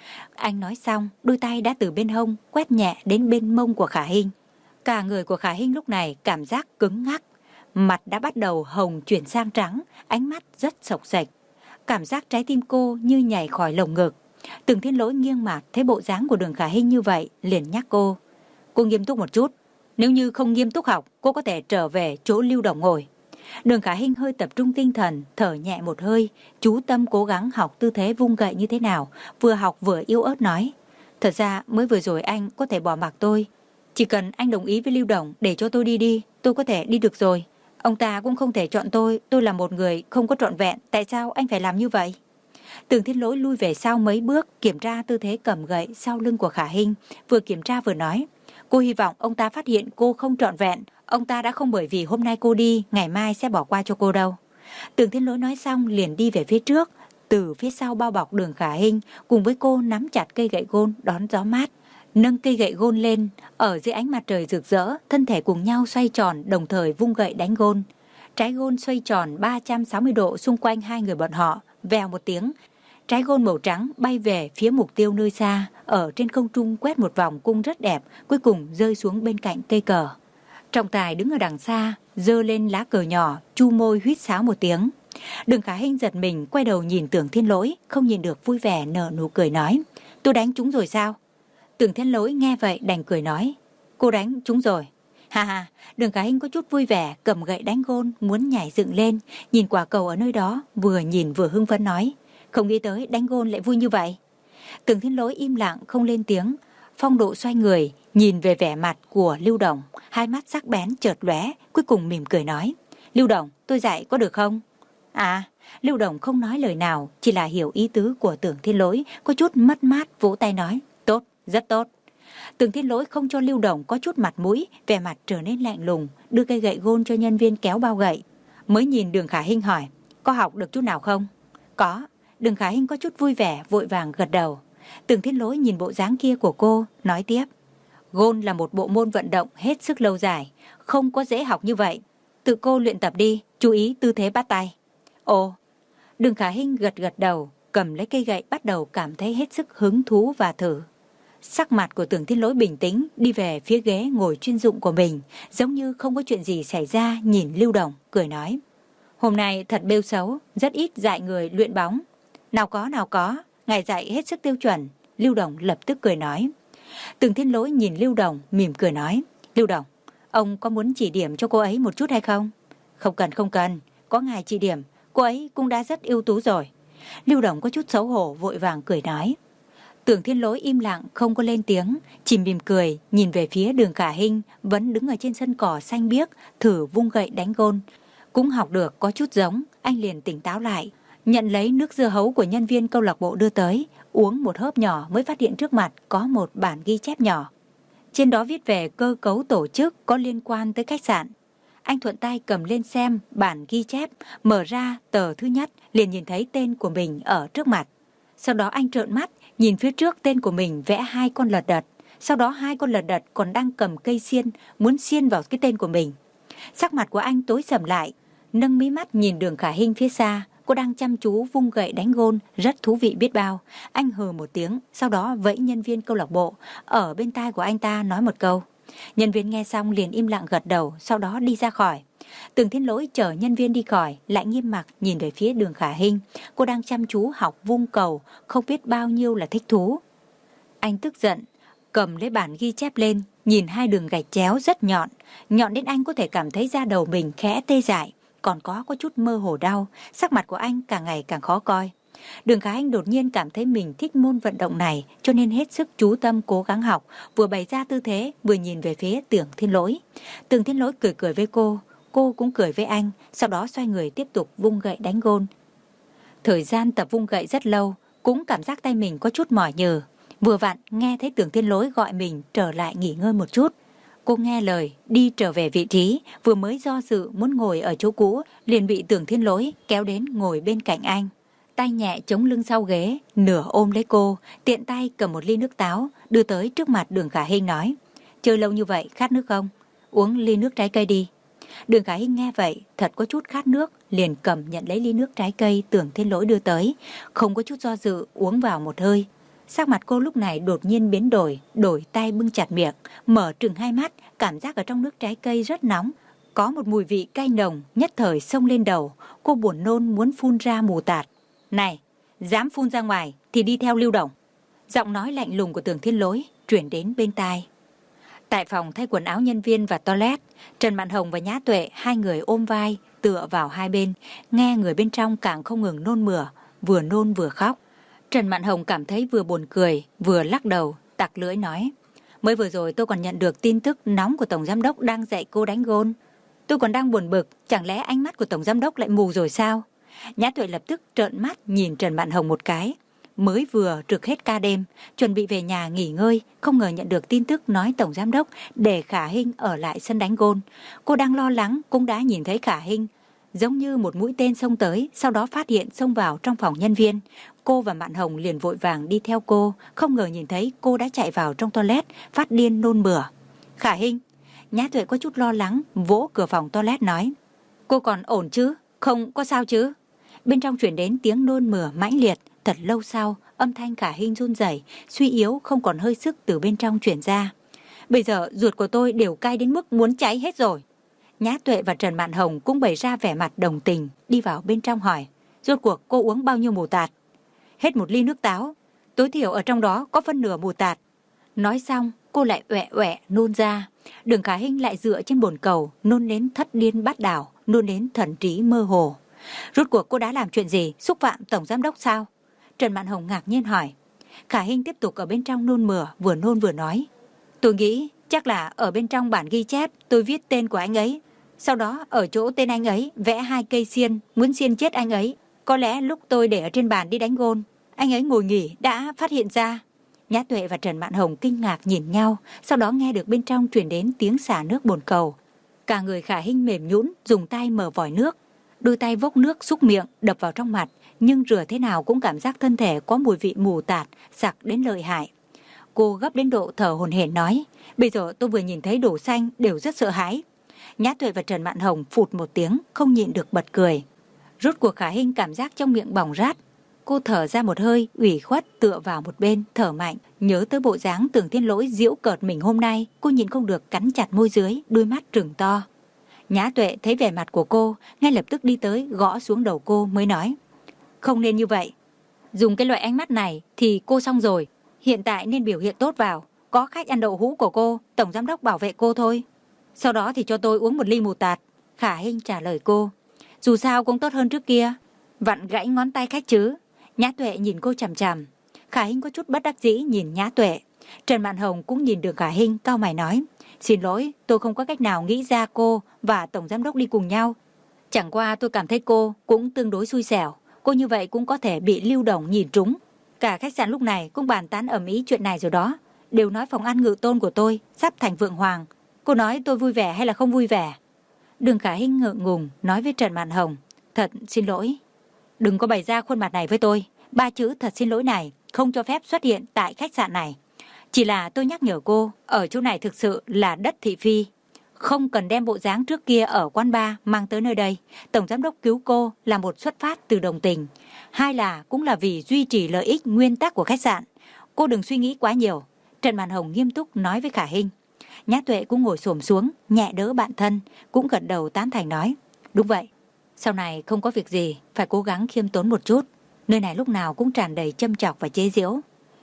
Anh nói xong, đôi tay đã từ bên hông quét nhẹ đến bên mông của Khả Hinh. Cả người của Khả Hinh lúc này cảm giác cứng ngắc, mặt đã bắt đầu hồng chuyển sang trắng, ánh mắt rất sộc sạch. Cảm giác trái tim cô như nhảy khỏi lồng ngực. Tưởng Thiên Lỗi nghiêng mặt thấy bộ dáng của Đường Khả Hinh như vậy, liền nhắc cô, cô nghiêm túc một chút, nếu như không nghiêm túc học, cô có thể trở về chỗ Lưu Đồng ngồi. Đường Khả Hinh hơi tập trung tinh thần, thở nhẹ một hơi, chú tâm cố gắng học tư thế vung gậy như thế nào, vừa học vừa yếu ớt nói, thật ra mới vừa rồi anh có thể bỏ mặc tôi, chỉ cần anh đồng ý với Lưu Đồng để cho tôi đi đi, tôi có thể đi được rồi. Ông ta cũng không thể chọn tôi, tôi là một người không có trọn vẹn, tại sao anh phải làm như vậy? Tưởng Thiên Lỗi lui về sau mấy bước, kiểm tra tư thế cầm gậy sau lưng của Khả Hinh, vừa kiểm tra vừa nói, cô hy vọng ông ta phát hiện cô không trọn vẹn, ông ta đã không bởi vì hôm nay cô đi, ngày mai sẽ bỏ qua cho cô đâu. Tưởng Thiên Lỗi nói xong liền đi về phía trước, từ phía sau bao bọc Đường Khả Hinh, cùng với cô nắm chặt cây gậy gôn đón gió mát. Nâng cây gậy gôn lên, ở dưới ánh mặt trời rực rỡ, thân thể cùng nhau xoay tròn, đồng thời vung gậy đánh gôn. Trái gôn xoay tròn ba trăm sáu mươi độ xung quanh hai người bọn họ, vèo một tiếng, trái gôn màu trắng bay về phía mục tiêu nơi xa, ở trên không trung quét một vòng cung rất đẹp, cuối cùng rơi xuống bên cạnh cây cờ. Trọng tài đứng ở đằng xa, giơ lên lá cờ nhỏ, chu môi huýt sáo một tiếng. Đường Khả Hinh giật mình, quay đầu nhìn Tưởng Thiên Lỗi, không nhìn được vui vẻ nở nụ cười nói, tôi đánh trúng rồi sao? Tưởng Thiên Lỗi nghe vậy đành cười nói, cô đánh trúng rồi. Ha ha, Đường Khả Hinh có chút vui vẻ, cầm gậy đánh gôn, muốn nhảy dựng lên, nhìn quả cầu ở nơi đó, vừa nhìn vừa hưng phấn nói, không nghĩ tới đánh gôn lại vui như vậy. Tưởng Thiên Lỗi im lặng không lên tiếng, phong độ xoay người, nhìn về vẻ mặt của Lưu Đồng, hai mắt sắc bén chợt lóe, cuối cùng mỉm cười nói, Lưu Đồng, tôi dạy có được không? À, Lưu Đồng không nói lời nào, chỉ là hiểu ý tứ của Tưởng Thiên Lỗi, có chút mất mát vỗ tay nói, tốt, rất tốt. Tưởng Thiên Lỗi không cho Lưu Đồng có chút mặt mũi, vẻ mặt trở nên lạnh lùng, đưa cây gậy gôn cho nhân viên kéo bao gậy. Mới nhìn Đường Khả Hinh hỏi, có học được chút nào không? Có. Đường Khả Hinh có chút vui vẻ, vội vàng gật đầu. Tưởng Thiên Lỗi nhìn bộ dáng kia của cô, nói tiếp, gôn là một bộ môn vận động hết sức lâu dài, không có dễ học như vậy. Tự cô luyện tập đi, chú ý tư thế bắt tay. Ồ. Đường Khả Hinh gật gật đầu, cầm lấy cây gậy bắt đầu cảm thấy hết sức hứng thú và thử. Sắc mặt của Tưởng Thiên Lỗi bình tĩnh, đi về phía ghế ngồi chuyên dụng của mình, giống như không có chuyện gì xảy ra, nhìn Lưu Đồng, cười nói, hôm nay thật bêu xấu, rất ít dạy người luyện bóng. Nào có, nào có, ngài dạy hết sức tiêu chuẩn. Lưu Đồng lập tức cười nói. Tưởng Thiên Lỗi nhìn Lưu Đồng, mỉm cười nói, Lưu Đồng, ông có muốn chỉ điểm cho cô ấy một chút hay không? Không cần, không cần, có ngài chỉ điểm, cô ấy cũng đã rất ưu tú rồi. Lưu Đồng có chút xấu hổ, vội vàng cười nói. Tưởng Thiên Lỗi im lặng không có lên tiếng, chỉ mỉm cười nhìn về phía Đường Khả Hinh vẫn đứng ở trên sân cỏ xanh biếc thử vung gậy đánh gôn. Cũng học được có chút giống, anh liền tỉnh táo lại, nhận lấy nước dưa hấu của nhân viên câu lạc bộ đưa tới, uống một hớp nhỏ mới phát hiện trước mặt có một bản ghi chép nhỏ. Trên đó viết về cơ cấu tổ chức có liên quan tới khách sạn. Anh thuận tay cầm lên xem bản ghi chép, mở ra tờ thứ nhất liền nhìn thấy tên của mình ở trước mặt. Sau đó anh trợn mắt, nhìn phía trước tên của mình vẽ hai con lật đật. Sau đó hai con lật đật còn đang cầm cây xiên, muốn xiên vào cái tên của mình. Sắc mặt của anh tối sầm lại, nâng mí mắt nhìn Đường Khả Hinh phía xa. Cô đang chăm chú vung gậy đánh gôn, rất thú vị biết bao. Anh hừ một tiếng, sau đó vẫy nhân viên câu lạc bộ, ở bên tai của anh ta nói một câu. Nhân viên nghe xong liền im lặng gật đầu, sau đó đi ra khỏi. Tưởng Thiên Lỗi chở nhân viên đi khỏi, lại nghiêm mặt nhìn về phía Đường Khả Hinh. Cô đang chăm chú học vung cầu, không biết bao nhiêu là thích thú. Anh tức giận, cầm lấy bản ghi chép lên, nhìn hai đường gạch chéo rất nhọn, nhọn đến anh có thể cảm thấy da đầu mình khẽ tê dại, còn có có chút mơ hồ đau, sắc mặt của anh càng ngày càng khó coi. Đường Khả Hinh đột nhiên cảm thấy mình thích môn vận động này, cho nên hết sức chú tâm cố gắng học, vừa bày ra tư thế, vừa nhìn về phía Tưởng Thiên Lỗi. Tưởng Thiên Lỗi cười cười với cô, cô cũng cười với anh, sau đó xoay người tiếp tục vung gậy đánh gôn. Thời gian tập vung gậy rất lâu, cũng cảm giác tay mình có chút mỏi nhừ. Vừa vặn nghe thấy Tưởng Thiên Lỗi gọi mình trở lại nghỉ ngơi một chút. Cô nghe lời, đi trở về vị trí, vừa mới do dự muốn ngồi ở chỗ cũ, liền bị Tưởng Thiên Lỗi kéo đến ngồi bên cạnh anh. Tay nhẹ chống lưng sau ghế, nửa ôm lấy cô, tiện tay cầm một ly nước táo, đưa tới trước mặt Đường Khả Hinh nói, chơi lâu như vậy, khát nước không? Uống ly nước trái cây đi. Đường Khả Hinh nghe vậy, thật có chút khát nước, liền cầm nhận lấy ly nước trái cây Tưởng Thiên Lỗi đưa tới, không có chút do dự, uống vào một hơi. Sắc mặt cô lúc này đột nhiên biến đổi, đổi tay bưng chặt miệng, mở trừng hai mắt, cảm giác ở trong nước trái cây rất nóng. Có một mùi vị cay nồng, nhất thời xông lên đầu, cô buồn nôn muốn phun ra mù tạt. Này, dám phun ra ngoài thì đi theo Lưu Đồng. Giọng nói lạnh lùng của Tưởng Thiên Lỗi chuyển đến bên tai. Tại phòng thay quần áo nhân viên và toilet, Trần Mạn Hồng và Nhã Tuệ hai người ôm vai, tựa vào hai bên, nghe người bên trong càng không ngừng nôn mửa, vừa nôn vừa khóc. Trần Mạn Hồng cảm thấy vừa buồn cười, vừa lắc đầu, tặc lưỡi nói. Mới vừa rồi tôi còn nhận được tin tức nóng của Tổng Giám Đốc đang dạy cô đánh gôn. Tôi còn đang buồn bực, chẳng lẽ ánh mắt của Tổng Giám Đốc lại mù rồi sao? Nhã Tuệ lập tức trợn mắt nhìn Trần Mạn Hồng một cái. Mới vừa trực hết ca đêm, chuẩn bị về nhà nghỉ ngơi, không ngờ nhận được tin tức nói Tổng Giám Đốc để Khả Hinh ở lại sân đánh gôn. Cô đang lo lắng cũng đã nhìn thấy Khả Hinh giống như một mũi tên xông tới, sau đó phát hiện xông vào trong phòng nhân viên. Cô và Mạn Hồng liền vội vàng đi theo cô, không ngờ nhìn thấy cô đã chạy vào trong toilet, phát điên nôn mửa. Khả Hinh, Nhã Tuệ có chút lo lắng, vỗ cửa phòng toilet nói. Cô còn ổn chứ? Không có sao chứ? Bên trong chuyển đến tiếng nôn mửa mãnh liệt. Thật lâu sau, âm thanh Khả Hinh run rẩy, suy yếu không còn hơi sức từ bên trong chuyển ra. Bây giờ ruột của tôi đều cay đến mức muốn cháy hết rồi. Nhã Tuệ và Trần Mạn Hồng cũng bày ra vẻ mặt đồng tình, đi vào bên trong hỏi. Rốt cuộc cô uống bao nhiêu mù tạt? Hết một ly nước táo, tối thiểu ở trong đó có phân nửa mù tạt. Nói xong, cô lại oẹ oẹ nôn ra. Đường Khả Hinh lại dựa trên bồn cầu, nôn đến thất điên bát đảo, nôn đến thần trí mơ hồ. Rốt cuộc cô đã làm chuyện gì, xúc phạm Tổng Giám Đốc sao? Trần Mạn Hồng ngạc nhiên hỏi. Khả Hinh tiếp tục ở bên trong nôn mửa, vừa nôn vừa nói. Tôi nghĩ chắc là ở bên trong bản ghi chép tôi viết tên của anh ấy. Sau đó ở chỗ tên anh ấy vẽ hai cây xiên, muốn xiên chết anh ấy. Có lẽ lúc tôi để ở trên bàn đi đánh gôn, anh ấy ngồi nghỉ đã phát hiện ra. Nhã Tuệ và Trần Mạn Hồng kinh ngạc nhìn nhau, sau đó nghe được bên trong truyền đến tiếng xả nước bồn cầu. Cả người Khả Hinh mềm nhũn, dùng tay mở vòi nước, đôi tay vốc nước xúc miệng đập vào trong mặt, nhưng rửa thế nào cũng cảm giác thân thể có mùi vị mù tạt, sặc đến lợi hại. Cô gấp đến độ thở hổn hển nói, bây giờ tôi vừa nhìn thấy đồ xanh đều rất sợ hãi. Nhã Tuệ và Trần Mạn Hồng phụt một tiếng, không nhịn được bật cười. Rốt cuộc Khả Hinh cảm giác trong miệng bỏng rát. Cô thở ra một hơi, ủy khuất tựa vào một bên, thở mạnh. Nhớ tới bộ dáng Tưởng Thiên Lỗi giễu cợt mình hôm nay, cô nhìn không được cắn chặt môi dưới, đôi mắt trừng to. Nhã Tuệ thấy vẻ mặt của cô, ngay lập tức đi tới gõ xuống đầu cô mới nói. Không nên như vậy. Dùng cái loại ánh mắt này thì cô xong rồi. Hiện tại nên biểu hiện tốt vào. Có khách ăn đậu hũ của cô, Tổng Giám Đốc bảo vệ cô thôi. Sau đó thì cho tôi uống một ly mù tạt. Khả Hinh trả lời cô. Dù sao cũng tốt hơn trước kia. Vặn gãy ngón tay khách chứ. Nhã Tuệ nhìn cô chằm chằm. Khả Hinh có chút bất đắc dĩ nhìn Nhã Tuệ. Trần Mạn Hồng cũng nhìn được Khả Hinh, cau mày nói. Xin lỗi, tôi không có cách nào nghĩ ra cô và Tổng Giám Đốc đi cùng nhau. Chẳng qua tôi cảm thấy cô cũng tương đối xui xẻo. Cô như vậy cũng có thể bị Lưu Đồng nhìn trúng. Cả khách sạn lúc này cũng bàn tán ầm ĩ chuyện này rồi đó. Đều nói phòng ăn Ngự Tôn của tôi sắp thành Vượng Hoàng. Cô nói tôi vui vẻ hay là không vui vẻ? Đường Khả Hinh ngượng ngùng nói với Trần Mạn Hồng. Thật xin lỗi. Đừng có bày ra khuôn mặt này với tôi. Ba chữ thật xin lỗi này không cho phép xuất hiện tại khách sạn này. Chỉ là tôi nhắc nhở cô, ở chỗ này thực sự là đất thị phi. Không cần đem bộ dáng trước kia ở quán bar mang tới nơi đây. Tổng Giám Đốc cứu cô là một xuất phát từ đồng tình. Hai là cũng là vì duy trì lợi ích nguyên tắc của khách sạn. Cô đừng suy nghĩ quá nhiều. Trần Mạn Hồng nghiêm túc nói với Khả Hinh. Nhã Tuệ cũng ngồi xổm xuống, nhẹ đỡ bạn thân, cũng gật đầu tán thành nói. Đúng vậy, sau này không có việc gì, phải cố gắng khiêm tốn một chút. Nơi này lúc nào cũng tràn đầy châm chọc và chế giễu.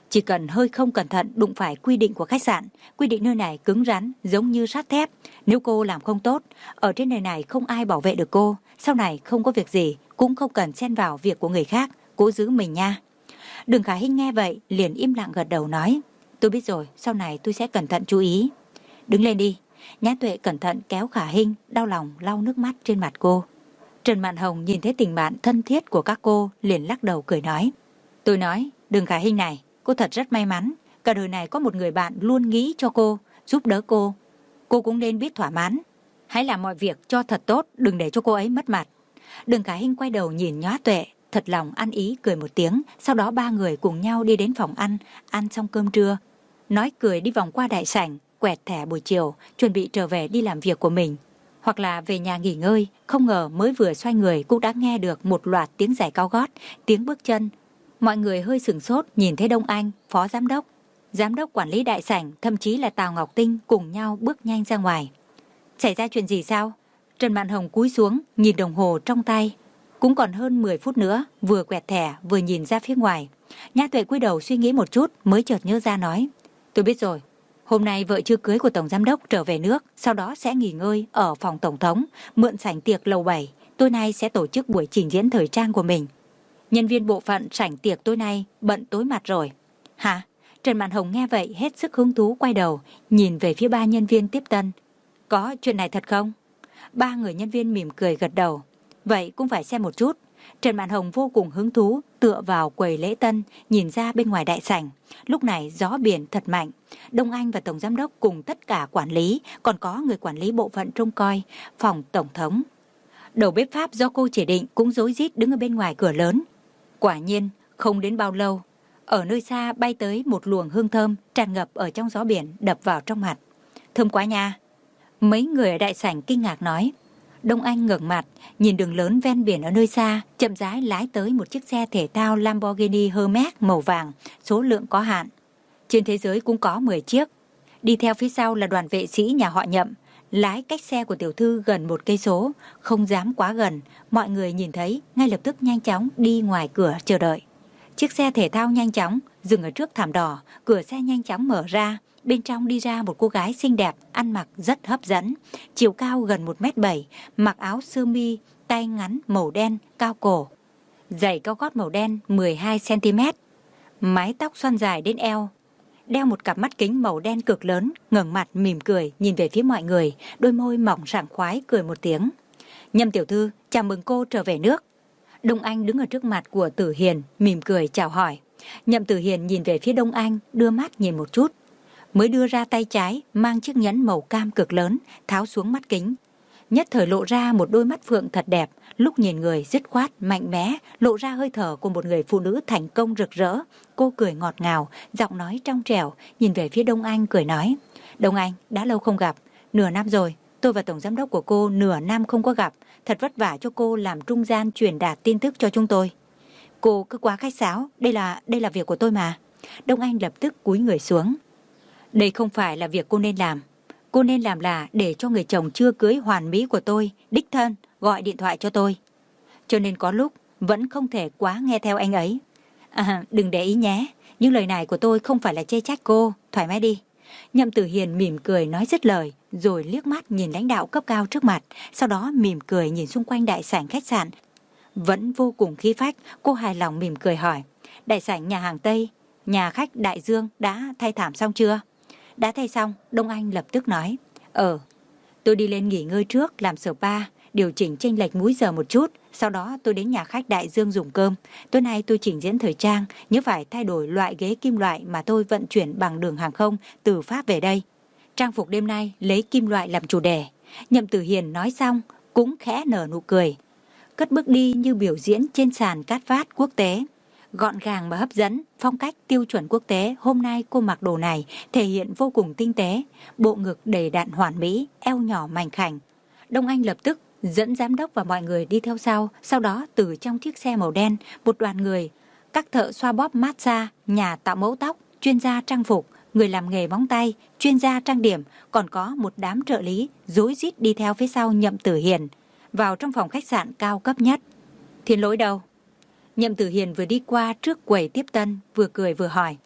Chỉ cần hơi không cẩn thận đụng phải quy định của khách sạn, quy định nơi này cứng rắn giống như sắt thép. Nếu cô làm không tốt, ở trên đời này không ai bảo vệ được cô. Sau này không có việc gì, cũng không cần xen vào việc của người khác, cố giữ mình nha. Đường Khả Hinh nghe vậy, liền im lặng gật đầu nói, tôi biết rồi, sau này tôi sẽ cẩn thận chú ý. Đứng lên đi. Nhã Tuệ cẩn thận kéo Khả Hinh, đau lòng lau nước mắt trên mặt cô. Trần Mạn Hồng nhìn thấy tình bạn thân thiết của các cô, liền lắc đầu cười nói, tôi nói, Đường Khả Hinh này, cô thật rất may mắn, cả đời này có một người bạn luôn nghĩ cho cô, giúp đỡ cô. Cô cũng nên biết thỏa mãn. Hãy làm mọi việc cho thật tốt, đừng để cho cô ấy mất mặt. Đường Khả Hinh quay đầu nhìn Nhã Tuệ, thật lòng ăn ý cười một tiếng. Sau đó ba người cùng nhau đi đến phòng ăn, ăn xong cơm trưa. Nói cười đi vòng qua đại sảnh, quẹt thẻ buổi chiều, chuẩn bị trở về đi làm việc của mình. Hoặc là về nhà nghỉ ngơi. Không ngờ mới vừa xoay người cũng đã nghe được một loạt tiếng giày cao gót, tiếng bước chân. Mọi người hơi sửng sốt nhìn thấy Đông Anh, phó giám đốc, giám đốc quản lý đại sảnh, thậm chí là Tào Ngọc Tinh cùng nhau bước nhanh ra ngoài. Xảy ra chuyện gì sao? Trần Mạn Hồng cúi xuống, nhìn đồng hồ trong tay. Cũng còn hơn mười phút nữa, vừa quẹt thẻ vừa nhìn ra phía ngoài. Nhã Tuệ cúi đầu suy nghĩ một chút mới chợt nhớ ra nói, tôi biết rồi. Hôm nay vợ chưa cưới của Tổng Giám đốc trở về nước, sau đó sẽ nghỉ ngơi ở phòng Tổng thống, mượn sảnh tiệc lầu bảy. Tối nay sẽ tổ chức buổi trình diễn thời trang của mình. Nhân viên bộ phận sảnh tiệc tối nay bận tối mặt rồi. Hả? Trần Mạn Hồng nghe vậy hết sức hứng thú quay đầu, nhìn về phía ba nhân viên tiếp tân. Có chuyện này thật không? Ba người nhân viên mỉm cười gật đầu. Vậy cũng phải xem một chút. Trần Mạn Hồng vô cùng hứng thú, tựa vào quầy lễ tân, nhìn ra bên ngoài đại sảnh. Lúc này gió biển thật mạnh. Đông Anh và Tổng Giám đốc cùng tất cả quản lý, còn có người quản lý bộ phận trông coi, phòng Tổng thống. Đầu bếp Pháp do cô chỉ định cũng rối rít đứng ở bên ngoài cửa lớn. Quả nhiên, không đến bao lâu, ở nơi xa bay tới một luồng hương thơm tràn ngập ở trong gió biển đập vào trong mặt. Thơm quá nha. Mấy người ở đại sảnh kinh ngạc nói. Đông Anh ngẩng mặt, nhìn đường lớn ven biển ở nơi xa, chậm rãi lái tới một chiếc xe thể thao Lamborghini Hermes màu vàng, số lượng có hạn. Trên thế giới cũng có mười chiếc. Đi theo phía sau là đoàn vệ sĩ nhà họ Nhậm, lái cách xe của tiểu thư gần một cây số, không dám quá gần. Mọi người nhìn thấy, ngay lập tức nhanh chóng đi ngoài cửa chờ đợi. Chiếc xe thể thao nhanh chóng dừng ở trước thảm đỏ, cửa xe nhanh chóng mở ra. Bên trong đi ra một cô gái xinh đẹp, ăn mặc rất hấp dẫn, chiều cao gần một mét bảy, mặc áo sơ mi, tay ngắn màu đen, cao cổ, giày cao gót màu đen mười hai xăng ti mét, mái tóc xoăn dài đến eo, đeo một cặp mắt kính màu đen cực lớn, ngẩng mặt mỉm cười nhìn về phía mọi người, đôi môi mỏng sảng khoái cười một tiếng. Nhâm tiểu thư, chào mừng cô trở về nước. Đông Anh đứng ở trước mặt của Tử Hiền, mỉm cười chào hỏi. Nhậm Tử Hiền nhìn về phía Đông Anh, đưa mắt nhìn một chút, mới đưa ra tay trái mang chiếc nhẫn màu cam cực lớn, tháo xuống mắt kính. Nhất thời lộ ra một đôi mắt phượng thật đẹp, lúc nhìn người dứt khoát, mạnh mẽ, lộ ra hơi thở của một người phụ nữ thành công rực rỡ. Cô cười ngọt ngào, giọng nói trong trẻo, nhìn về phía Đông Anh cười nói. Đông Anh, đã lâu không gặp, nửa năm rồi, tôi và Tổng Giám đốc của cô nửa năm không có gặp, thật vất vả cho cô làm trung gian truyền đạt tin tức cho chúng tôi. Cô cứ quá khách sáo, đây là, đây là việc của tôi mà. Đông Anh lập tức cúi người xuống. Đây không phải là việc cô nên làm. Cô nên làm là để cho người chồng chưa cưới hoàn mỹ của tôi đích thân gọi điện thoại cho tôi. Cho nên có lúc vẫn không thể quá nghe theo anh ấy. À, đừng để ý nhé, những lời này của tôi không phải là chê trách cô, thoải mái đi. Nhậm Tử Hiền mỉm cười nói dứt lời, rồi liếc mắt nhìn lãnh đạo cấp cao trước mặt, sau đó mỉm cười nhìn xung quanh đại sảnh khách sạn. Vẫn vô cùng khí phách, cô hài lòng mỉm cười hỏi. Đại sảnh nhà hàng Tây, nhà khách Đại Dương đã thay thảm xong chưa? Đã thay xong, Đông Anh lập tức nói. Ờ, tôi đi lên nghỉ ngơi trước, làm spa, điều chỉnh chênh lệch múi giờ một chút. Sau đó tôi đến nhà khách Đại Dương dùng cơm. Tối nay tôi trình diễn thời trang, nhớ phải thay đổi loại ghế kim loại mà tôi vận chuyển bằng đường hàng không từ Pháp về đây. Trang phục đêm nay lấy kim loại làm chủ đề. Nhậm Tử Hiền nói xong, cũng khẽ nở nụ cười. Cất bước đi như biểu diễn trên sàn cát vát quốc tế. Gọn gàng mà hấp dẫn, phong cách tiêu chuẩn quốc tế. Hôm nay cô mặc đồ này thể hiện vô cùng tinh tế, bộ ngực đầy đặn hoàn mỹ, eo nhỏ mảnh khảnh. Đông Anh lập tức dẫn giám đốc và mọi người đi theo sau. Sau đó từ trong chiếc xe màu đen, một đoàn người, các thợ xoa bóp massage, nhà tạo mẫu tóc, chuyên gia trang phục, người làm nghề móng tay, chuyên gia trang điểm, còn có một đám trợ lý rối rít đi theo phía sau Nhậm Tử Hiền vào trong phòng khách sạn cao cấp nhất. Thiên Lỗi đâu? Nhậm Tử Hiền vừa đi qua trước quầy tiếp tân, vừa cười vừa hỏi.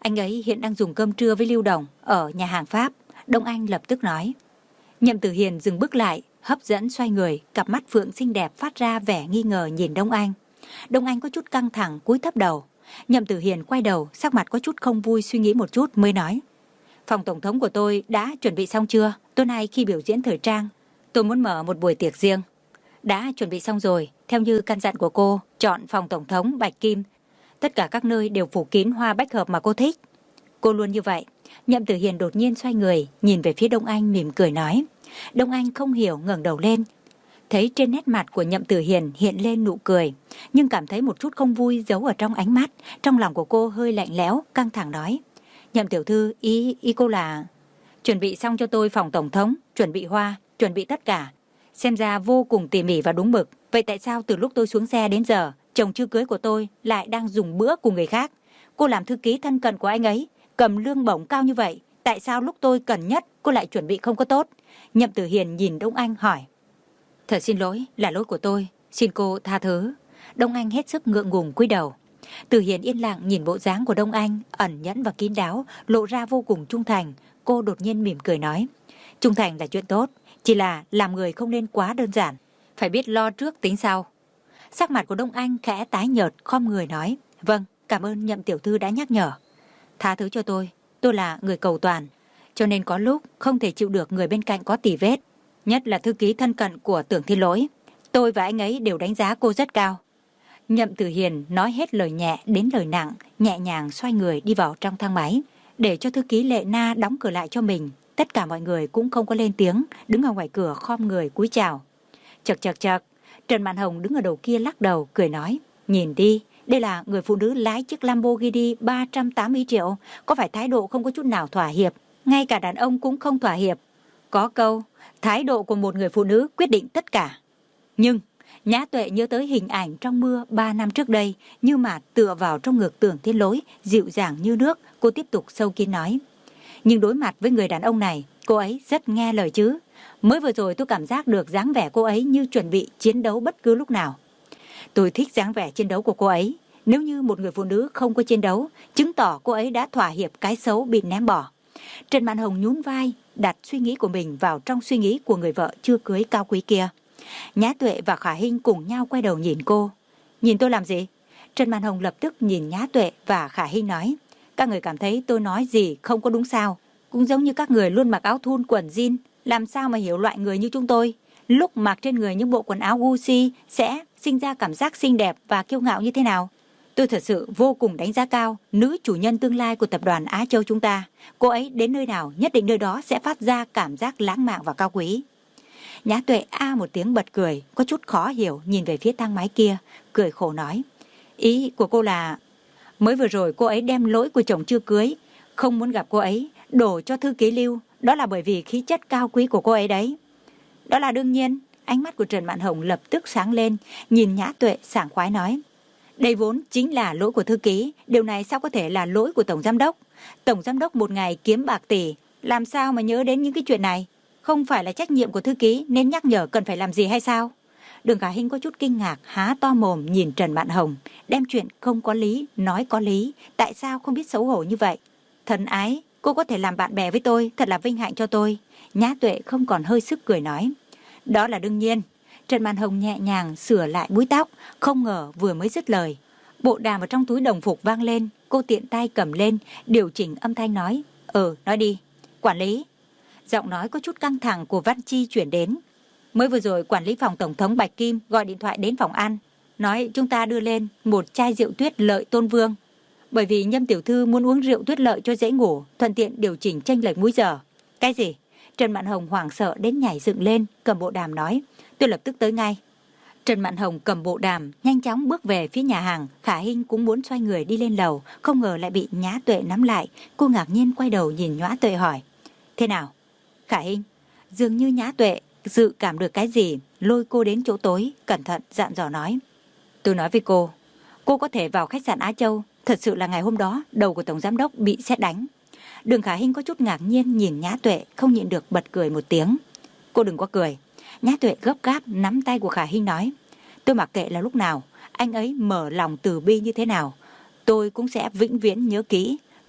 Anh ấy hiện đang dùng cơm trưa với Lưu Đồng ở nhà hàng Pháp. Đông Anh lập tức nói. Nhậm Tử Hiền dừng bước lại, hấp dẫn xoay người, cặp mắt phượng xinh đẹp phát ra vẻ nghi ngờ nhìn Đông Anh. Đông Anh có chút căng thẳng, cúi thấp đầu. Nhậm Tử Hiền quay đầu, sắc mặt có chút không vui, suy nghĩ một chút mới nói. Phòng tổng thống của tôi đã chuẩn bị xong chưa? Tối nay khi biểu diễn thời trang, tôi muốn mở một buổi tiệc riêng. Đã chuẩn bị xong rồi, theo như căn dặn của cô, chọn phòng tổng thống Bạch Kim. Tất cả các nơi đều phủ kín hoa bách hợp mà cô thích. Cô luôn như vậy. Nhậm Tử Hiền đột nhiên xoay người, nhìn về phía Đông Anh mỉm cười nói. Đông Anh không hiểu ngẩng đầu lên. Thấy trên nét mặt của Nhậm Tử Hiền hiện lên nụ cười, nhưng cảm thấy một chút không vui giấu ở trong ánh mắt. Trong lòng của cô hơi lạnh lẽo, căng thẳng nói. Nhậm tiểu thư, ý, ý cô là... Chuẩn bị xong cho tôi phòng tổng thống, chuẩn bị hoa, chuẩn bị tất cả. Xem ra vô cùng tỉ mỉ và đúng mực. Vậy tại sao từ lúc tôi xuống xe đến giờ, chồng chưa cưới của tôi lại đang dùng bữa cùng người khác? Cô làm thư ký thân cận của anh ấy, cầm lương bổng cao như vậy. Tại sao lúc tôi cần nhất cô lại chuẩn bị không có tốt? Nhậm Tử Hiền nhìn Đông Anh hỏi. Thật xin lỗi, là lỗi của tôi, xin cô tha thứ. Đông Anh hết sức ngượng ngùng cúi đầu. Tử Hiền yên lặng nhìn bộ dáng của Đông Anh, ẩn nhẫn và kín đáo, lộ ra vô cùng trung thành. Cô đột nhiên mỉm cười nói. Trung thành là chuyện tốt, chỉ là làm người không nên quá đơn giản, phải biết lo trước tính sau. Sắc mặt của Đông Anh khẽ tái nhợt, khom người nói. Vâng, cảm ơn Nhậm tiểu thư đã nhắc nhở. Tha thứ cho tôi, tôi là người cầu toàn, cho nên có lúc không thể chịu được người bên cạnh có tỉ vết. Nhất là thư ký thân cận của Tưởng Thiên Lỗi. Tôi và anh ấy đều đánh giá cô rất cao. Nhậm Tử Hiền nói hết lời nhẹ đến lời nặng, nhẹ nhàng xoay người đi vào trong thang máy, để cho thư ký Lệ Na đóng cửa lại cho mình. Tất cả mọi người cũng không có lên tiếng, đứng ở ngoài cửa khom người cúi chào. Chật chật chật, Trần Mạn Hồng đứng ở đầu kia lắc đầu, cười nói. Nhìn đi, đây là người phụ nữ lái chiếc Lamborghini ba trăm tám mươi triệu, có phải thái độ không có chút nào thỏa hiệp, ngay cả đàn ông cũng không thỏa hiệp. Có câu, thái độ của một người phụ nữ quyết định tất cả. Nhưng Nhã Tuệ nhớ tới hình ảnh trong mưa ba năm trước đây, như mà tựa vào trong ngực Tưởng Thiên Lỗi, dịu dàng như nước. Cô tiếp tục sâu kín nói. Nhưng đối mặt với người đàn ông này, cô ấy rất nghe lời chứ. Mới vừa rồi tôi cảm giác được dáng vẻ cô ấy như chuẩn bị chiến đấu bất cứ lúc nào. Tôi thích dáng vẻ chiến đấu của cô ấy. Nếu như một người phụ nữ không có chiến đấu, chứng tỏ cô ấy đã thỏa hiệp cái xấu bị ném bỏ. Trần Mạn Hồng nhún vai, đặt suy nghĩ của mình vào trong suy nghĩ của người vợ chưa cưới cao quý kia. Nhã Tuệ và Khả Hinh cùng nhau quay đầu nhìn cô. Nhìn tôi làm gì? Trần Mạn Hồng lập tức nhìn Nhã Tuệ và Khả Hinh nói. Các người cảm thấy tôi nói gì không có đúng sao? Cũng giống như các người luôn mặc áo thun quần jean, làm sao mà hiểu loại người như chúng tôi? Lúc mặc trên người những bộ quần áo Gucci sẽ sinh ra cảm giác xinh đẹp và kiêu ngạo như thế nào? Tôi thật sự vô cùng đánh giá cao nữ chủ nhân tương lai của tập đoàn Á Châu chúng ta. Cô ấy đến nơi nào nhất định nơi đó sẽ phát ra cảm giác lãng mạn và cao quý. Nhã Tuệ a một tiếng bật cười, có chút khó hiểu nhìn về phía thang máy kia, cười khổ nói. Ý của cô là... Mới vừa rồi cô ấy đem lỗi của chồng chưa cưới, không muốn gặp cô ấy, đổ cho thư ký Lưu. Đó là bởi vì khí chất cao quý của cô ấy đấy. Đó là đương nhiên. Ánh mắt của Trần Mạn Hồng lập tức sáng lên, nhìn Nhã Tuệ sảng khoái nói. Đây vốn chính là lỗi của thư ký, điều này sao có thể là lỗi của tổng giám đốc? Tổng giám đốc một ngày kiếm bạc tỷ, làm sao mà nhớ đến những cái chuyện này? Không phải là trách nhiệm của thư ký nên nhắc nhở cần phải làm gì hay sao? Đường Khả Hinh có chút kinh ngạc, há to mồm nhìn Trần Mạn Hồng, đem chuyện không có lý nói có lý, tại sao không biết xấu hổ như vậy? Thân ái, cô có thể làm bạn bè với tôi, thật là vinh hạnh cho tôi. Nhã Tuệ không còn hơi sức cười nói. Đó là đương nhiên. Trần Mạn Hồng nhẹ nhàng sửa lại búi tóc, không ngờ vừa mới dứt lời, bộ đàm ở trong túi đồng phục vang lên. Cô tiện tay cầm lên, điều chỉnh âm thanh nói. Ừ, nói đi. Quản lý. Giọng nói có chút căng thẳng của Văn Chi chuyển đến. Mới vừa rồi quản lý phòng tổng thống Bạch Kim gọi điện thoại đến phòng ăn, nói chúng ta đưa lên một chai rượu tuyết lợi Tôn Vương. Bởi vì Nhâm tiểu thư muốn uống rượu tuyết lợi cho dễ ngủ, thuận tiện điều chỉnh chênh lệch múi giờ. Cái gì? Trần Mạn Hồng hoảng sợ đến nhảy dựng lên, cầm bộ đàm nói. Tôi lập tức tới ngay. Trần Mạn Hồng cầm bộ đàm, nhanh chóng bước về phía nhà hàng. Khả Hinh cũng muốn xoay người đi lên lầu, không ngờ lại bị Nhã Tuệ nắm lại. Cô ngạc nhiên quay đầu nhìn Nhã Tuệ hỏi. Thế nào? Khả Hinh, dường như Nhã Tuệ dự cảm được cái gì, lôi cô đến chỗ tối, cẩn thận dặn dò nói. Tôi nói với cô, cô có thể vào khách sạn Á Châu. Thật sự là ngày hôm đó, đầu của tổng giám đốc bị sét đánh. Đường Khả Hinh có chút ngạc nhiên nhìn Nhã Tuệ, không nhịn được bật cười một tiếng. Cô đừng có cười. Nhã Tuệ gấp gáp nắm tay của Khả Hinh nói. Tôi mặc kệ là lúc nào anh ấy mở lòng từ bi như thế nào, tôi cũng sẽ vĩnh viễn nhớ kỹ.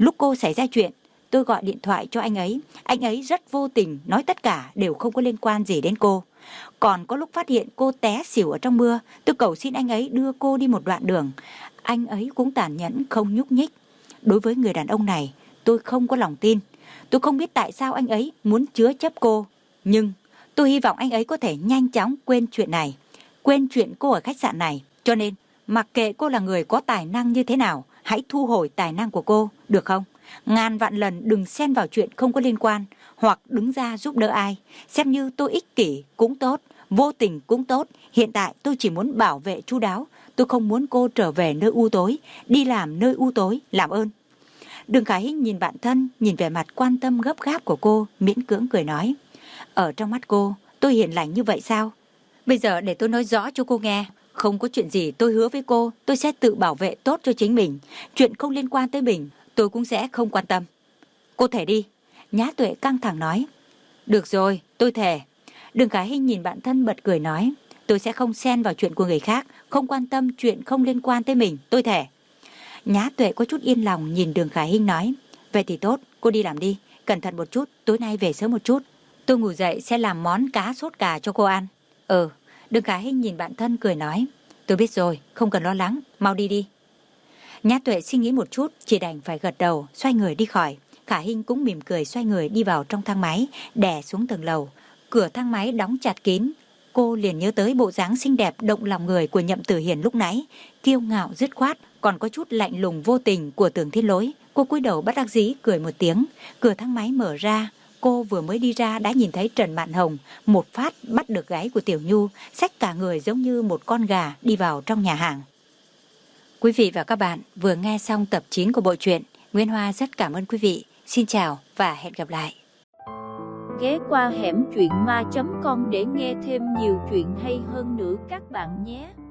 Lúc cô xảy ra chuyện, tôi gọi điện thoại cho anh ấy. Anh ấy rất vô tình, nói tất cả đều không có liên quan gì đến cô. Còn có lúc phát hiện cô té xỉu ở trong mưa, tôi cầu xin anh ấy đưa cô đi một đoạn đường. Anh ấy cũng tàn nhẫn không nhúc nhích. Đối với người đàn ông này, tôi không có lòng tin. Tôi không biết tại sao anh ấy muốn chứa chấp cô. Nhưng tôi hy vọng anh ấy có thể nhanh chóng quên chuyện này, quên chuyện cô ở khách sạn này. Cho nên, mặc kệ cô là người có tài năng như thế nào, hãy thu hồi tài năng của cô, được không? Ngàn vạn lần đừng xen vào chuyện không có liên quan, hoặc đứng ra giúp đỡ ai. Xem như tôi ích kỷ cũng tốt, vô tình cũng tốt. Hiện tại tôi chỉ muốn bảo vệ chu đáo. Tôi không muốn cô trở về nơi u tối, đi làm nơi u tối, làm ơn. Đường Khả Hinh nhìn bạn thân, nhìn vẻ mặt quan tâm gấp gáp của cô, miễn cưỡng cười nói. Ở trong mắt cô, tôi hiền lành như vậy sao? Bây giờ để tôi nói rõ cho cô nghe. Không có chuyện gì tôi hứa với cô, tôi sẽ tự bảo vệ tốt cho chính mình. Chuyện không liên quan tới mình, tôi cũng sẽ không quan tâm. Cô thề đi. Nhã Tuệ căng thẳng nói. Được rồi, tôi thề. Đường Khả Hinh nhìn bạn thân bật cười nói. Tôi sẽ không xen vào chuyện của người khác, không quan tâm chuyện không liên quan tới mình, tôi thề. Nhã Tuệ có chút yên lòng nhìn Đường Khả Hinh nói. Vậy thì tốt, cô đi làm đi. Cẩn thận một chút, tối nay về sớm một chút. Tôi ngủ dậy sẽ làm món cá sốt cà cho cô ăn. Ừ. Đường Khả Hinh nhìn bạn thân cười nói. Tôi biết rồi, không cần lo lắng, mau đi đi. Nhã Tuệ suy nghĩ một chút, chỉ đành phải gật đầu, xoay người đi khỏi. Khả Hinh cũng mỉm cười xoay người đi vào trong thang máy, đè xuống tầng lầu. Cửa thang máy đóng chặt kín. Cô liền nhớ tới bộ dáng xinh đẹp động lòng người của Nhậm Tử Hiền lúc nãy, kiêu ngạo dứt khoát, còn có chút lạnh lùng vô tình của Tưởng Thiên Lỗi. Cô cúi đầu bất đắc dĩ cười một tiếng. Cửa thang máy mở ra. Cô vừa mới đi ra đã nhìn thấy Trần Mạn Hồng một phát bắt được gáy của Tiểu Nhu, xách cả người giống như một con gà đi vào trong nhà hàng. Quý vị và các bạn vừa nghe xong tập chín của bộ truyện. Nguyễn Hoa rất cảm ơn quý vị. Xin chào và hẹn gặp lại. Ghé qua hẻm truyện ma chấm com để nghe thêm nhiều chuyện hay hơn nữa các bạn nhé.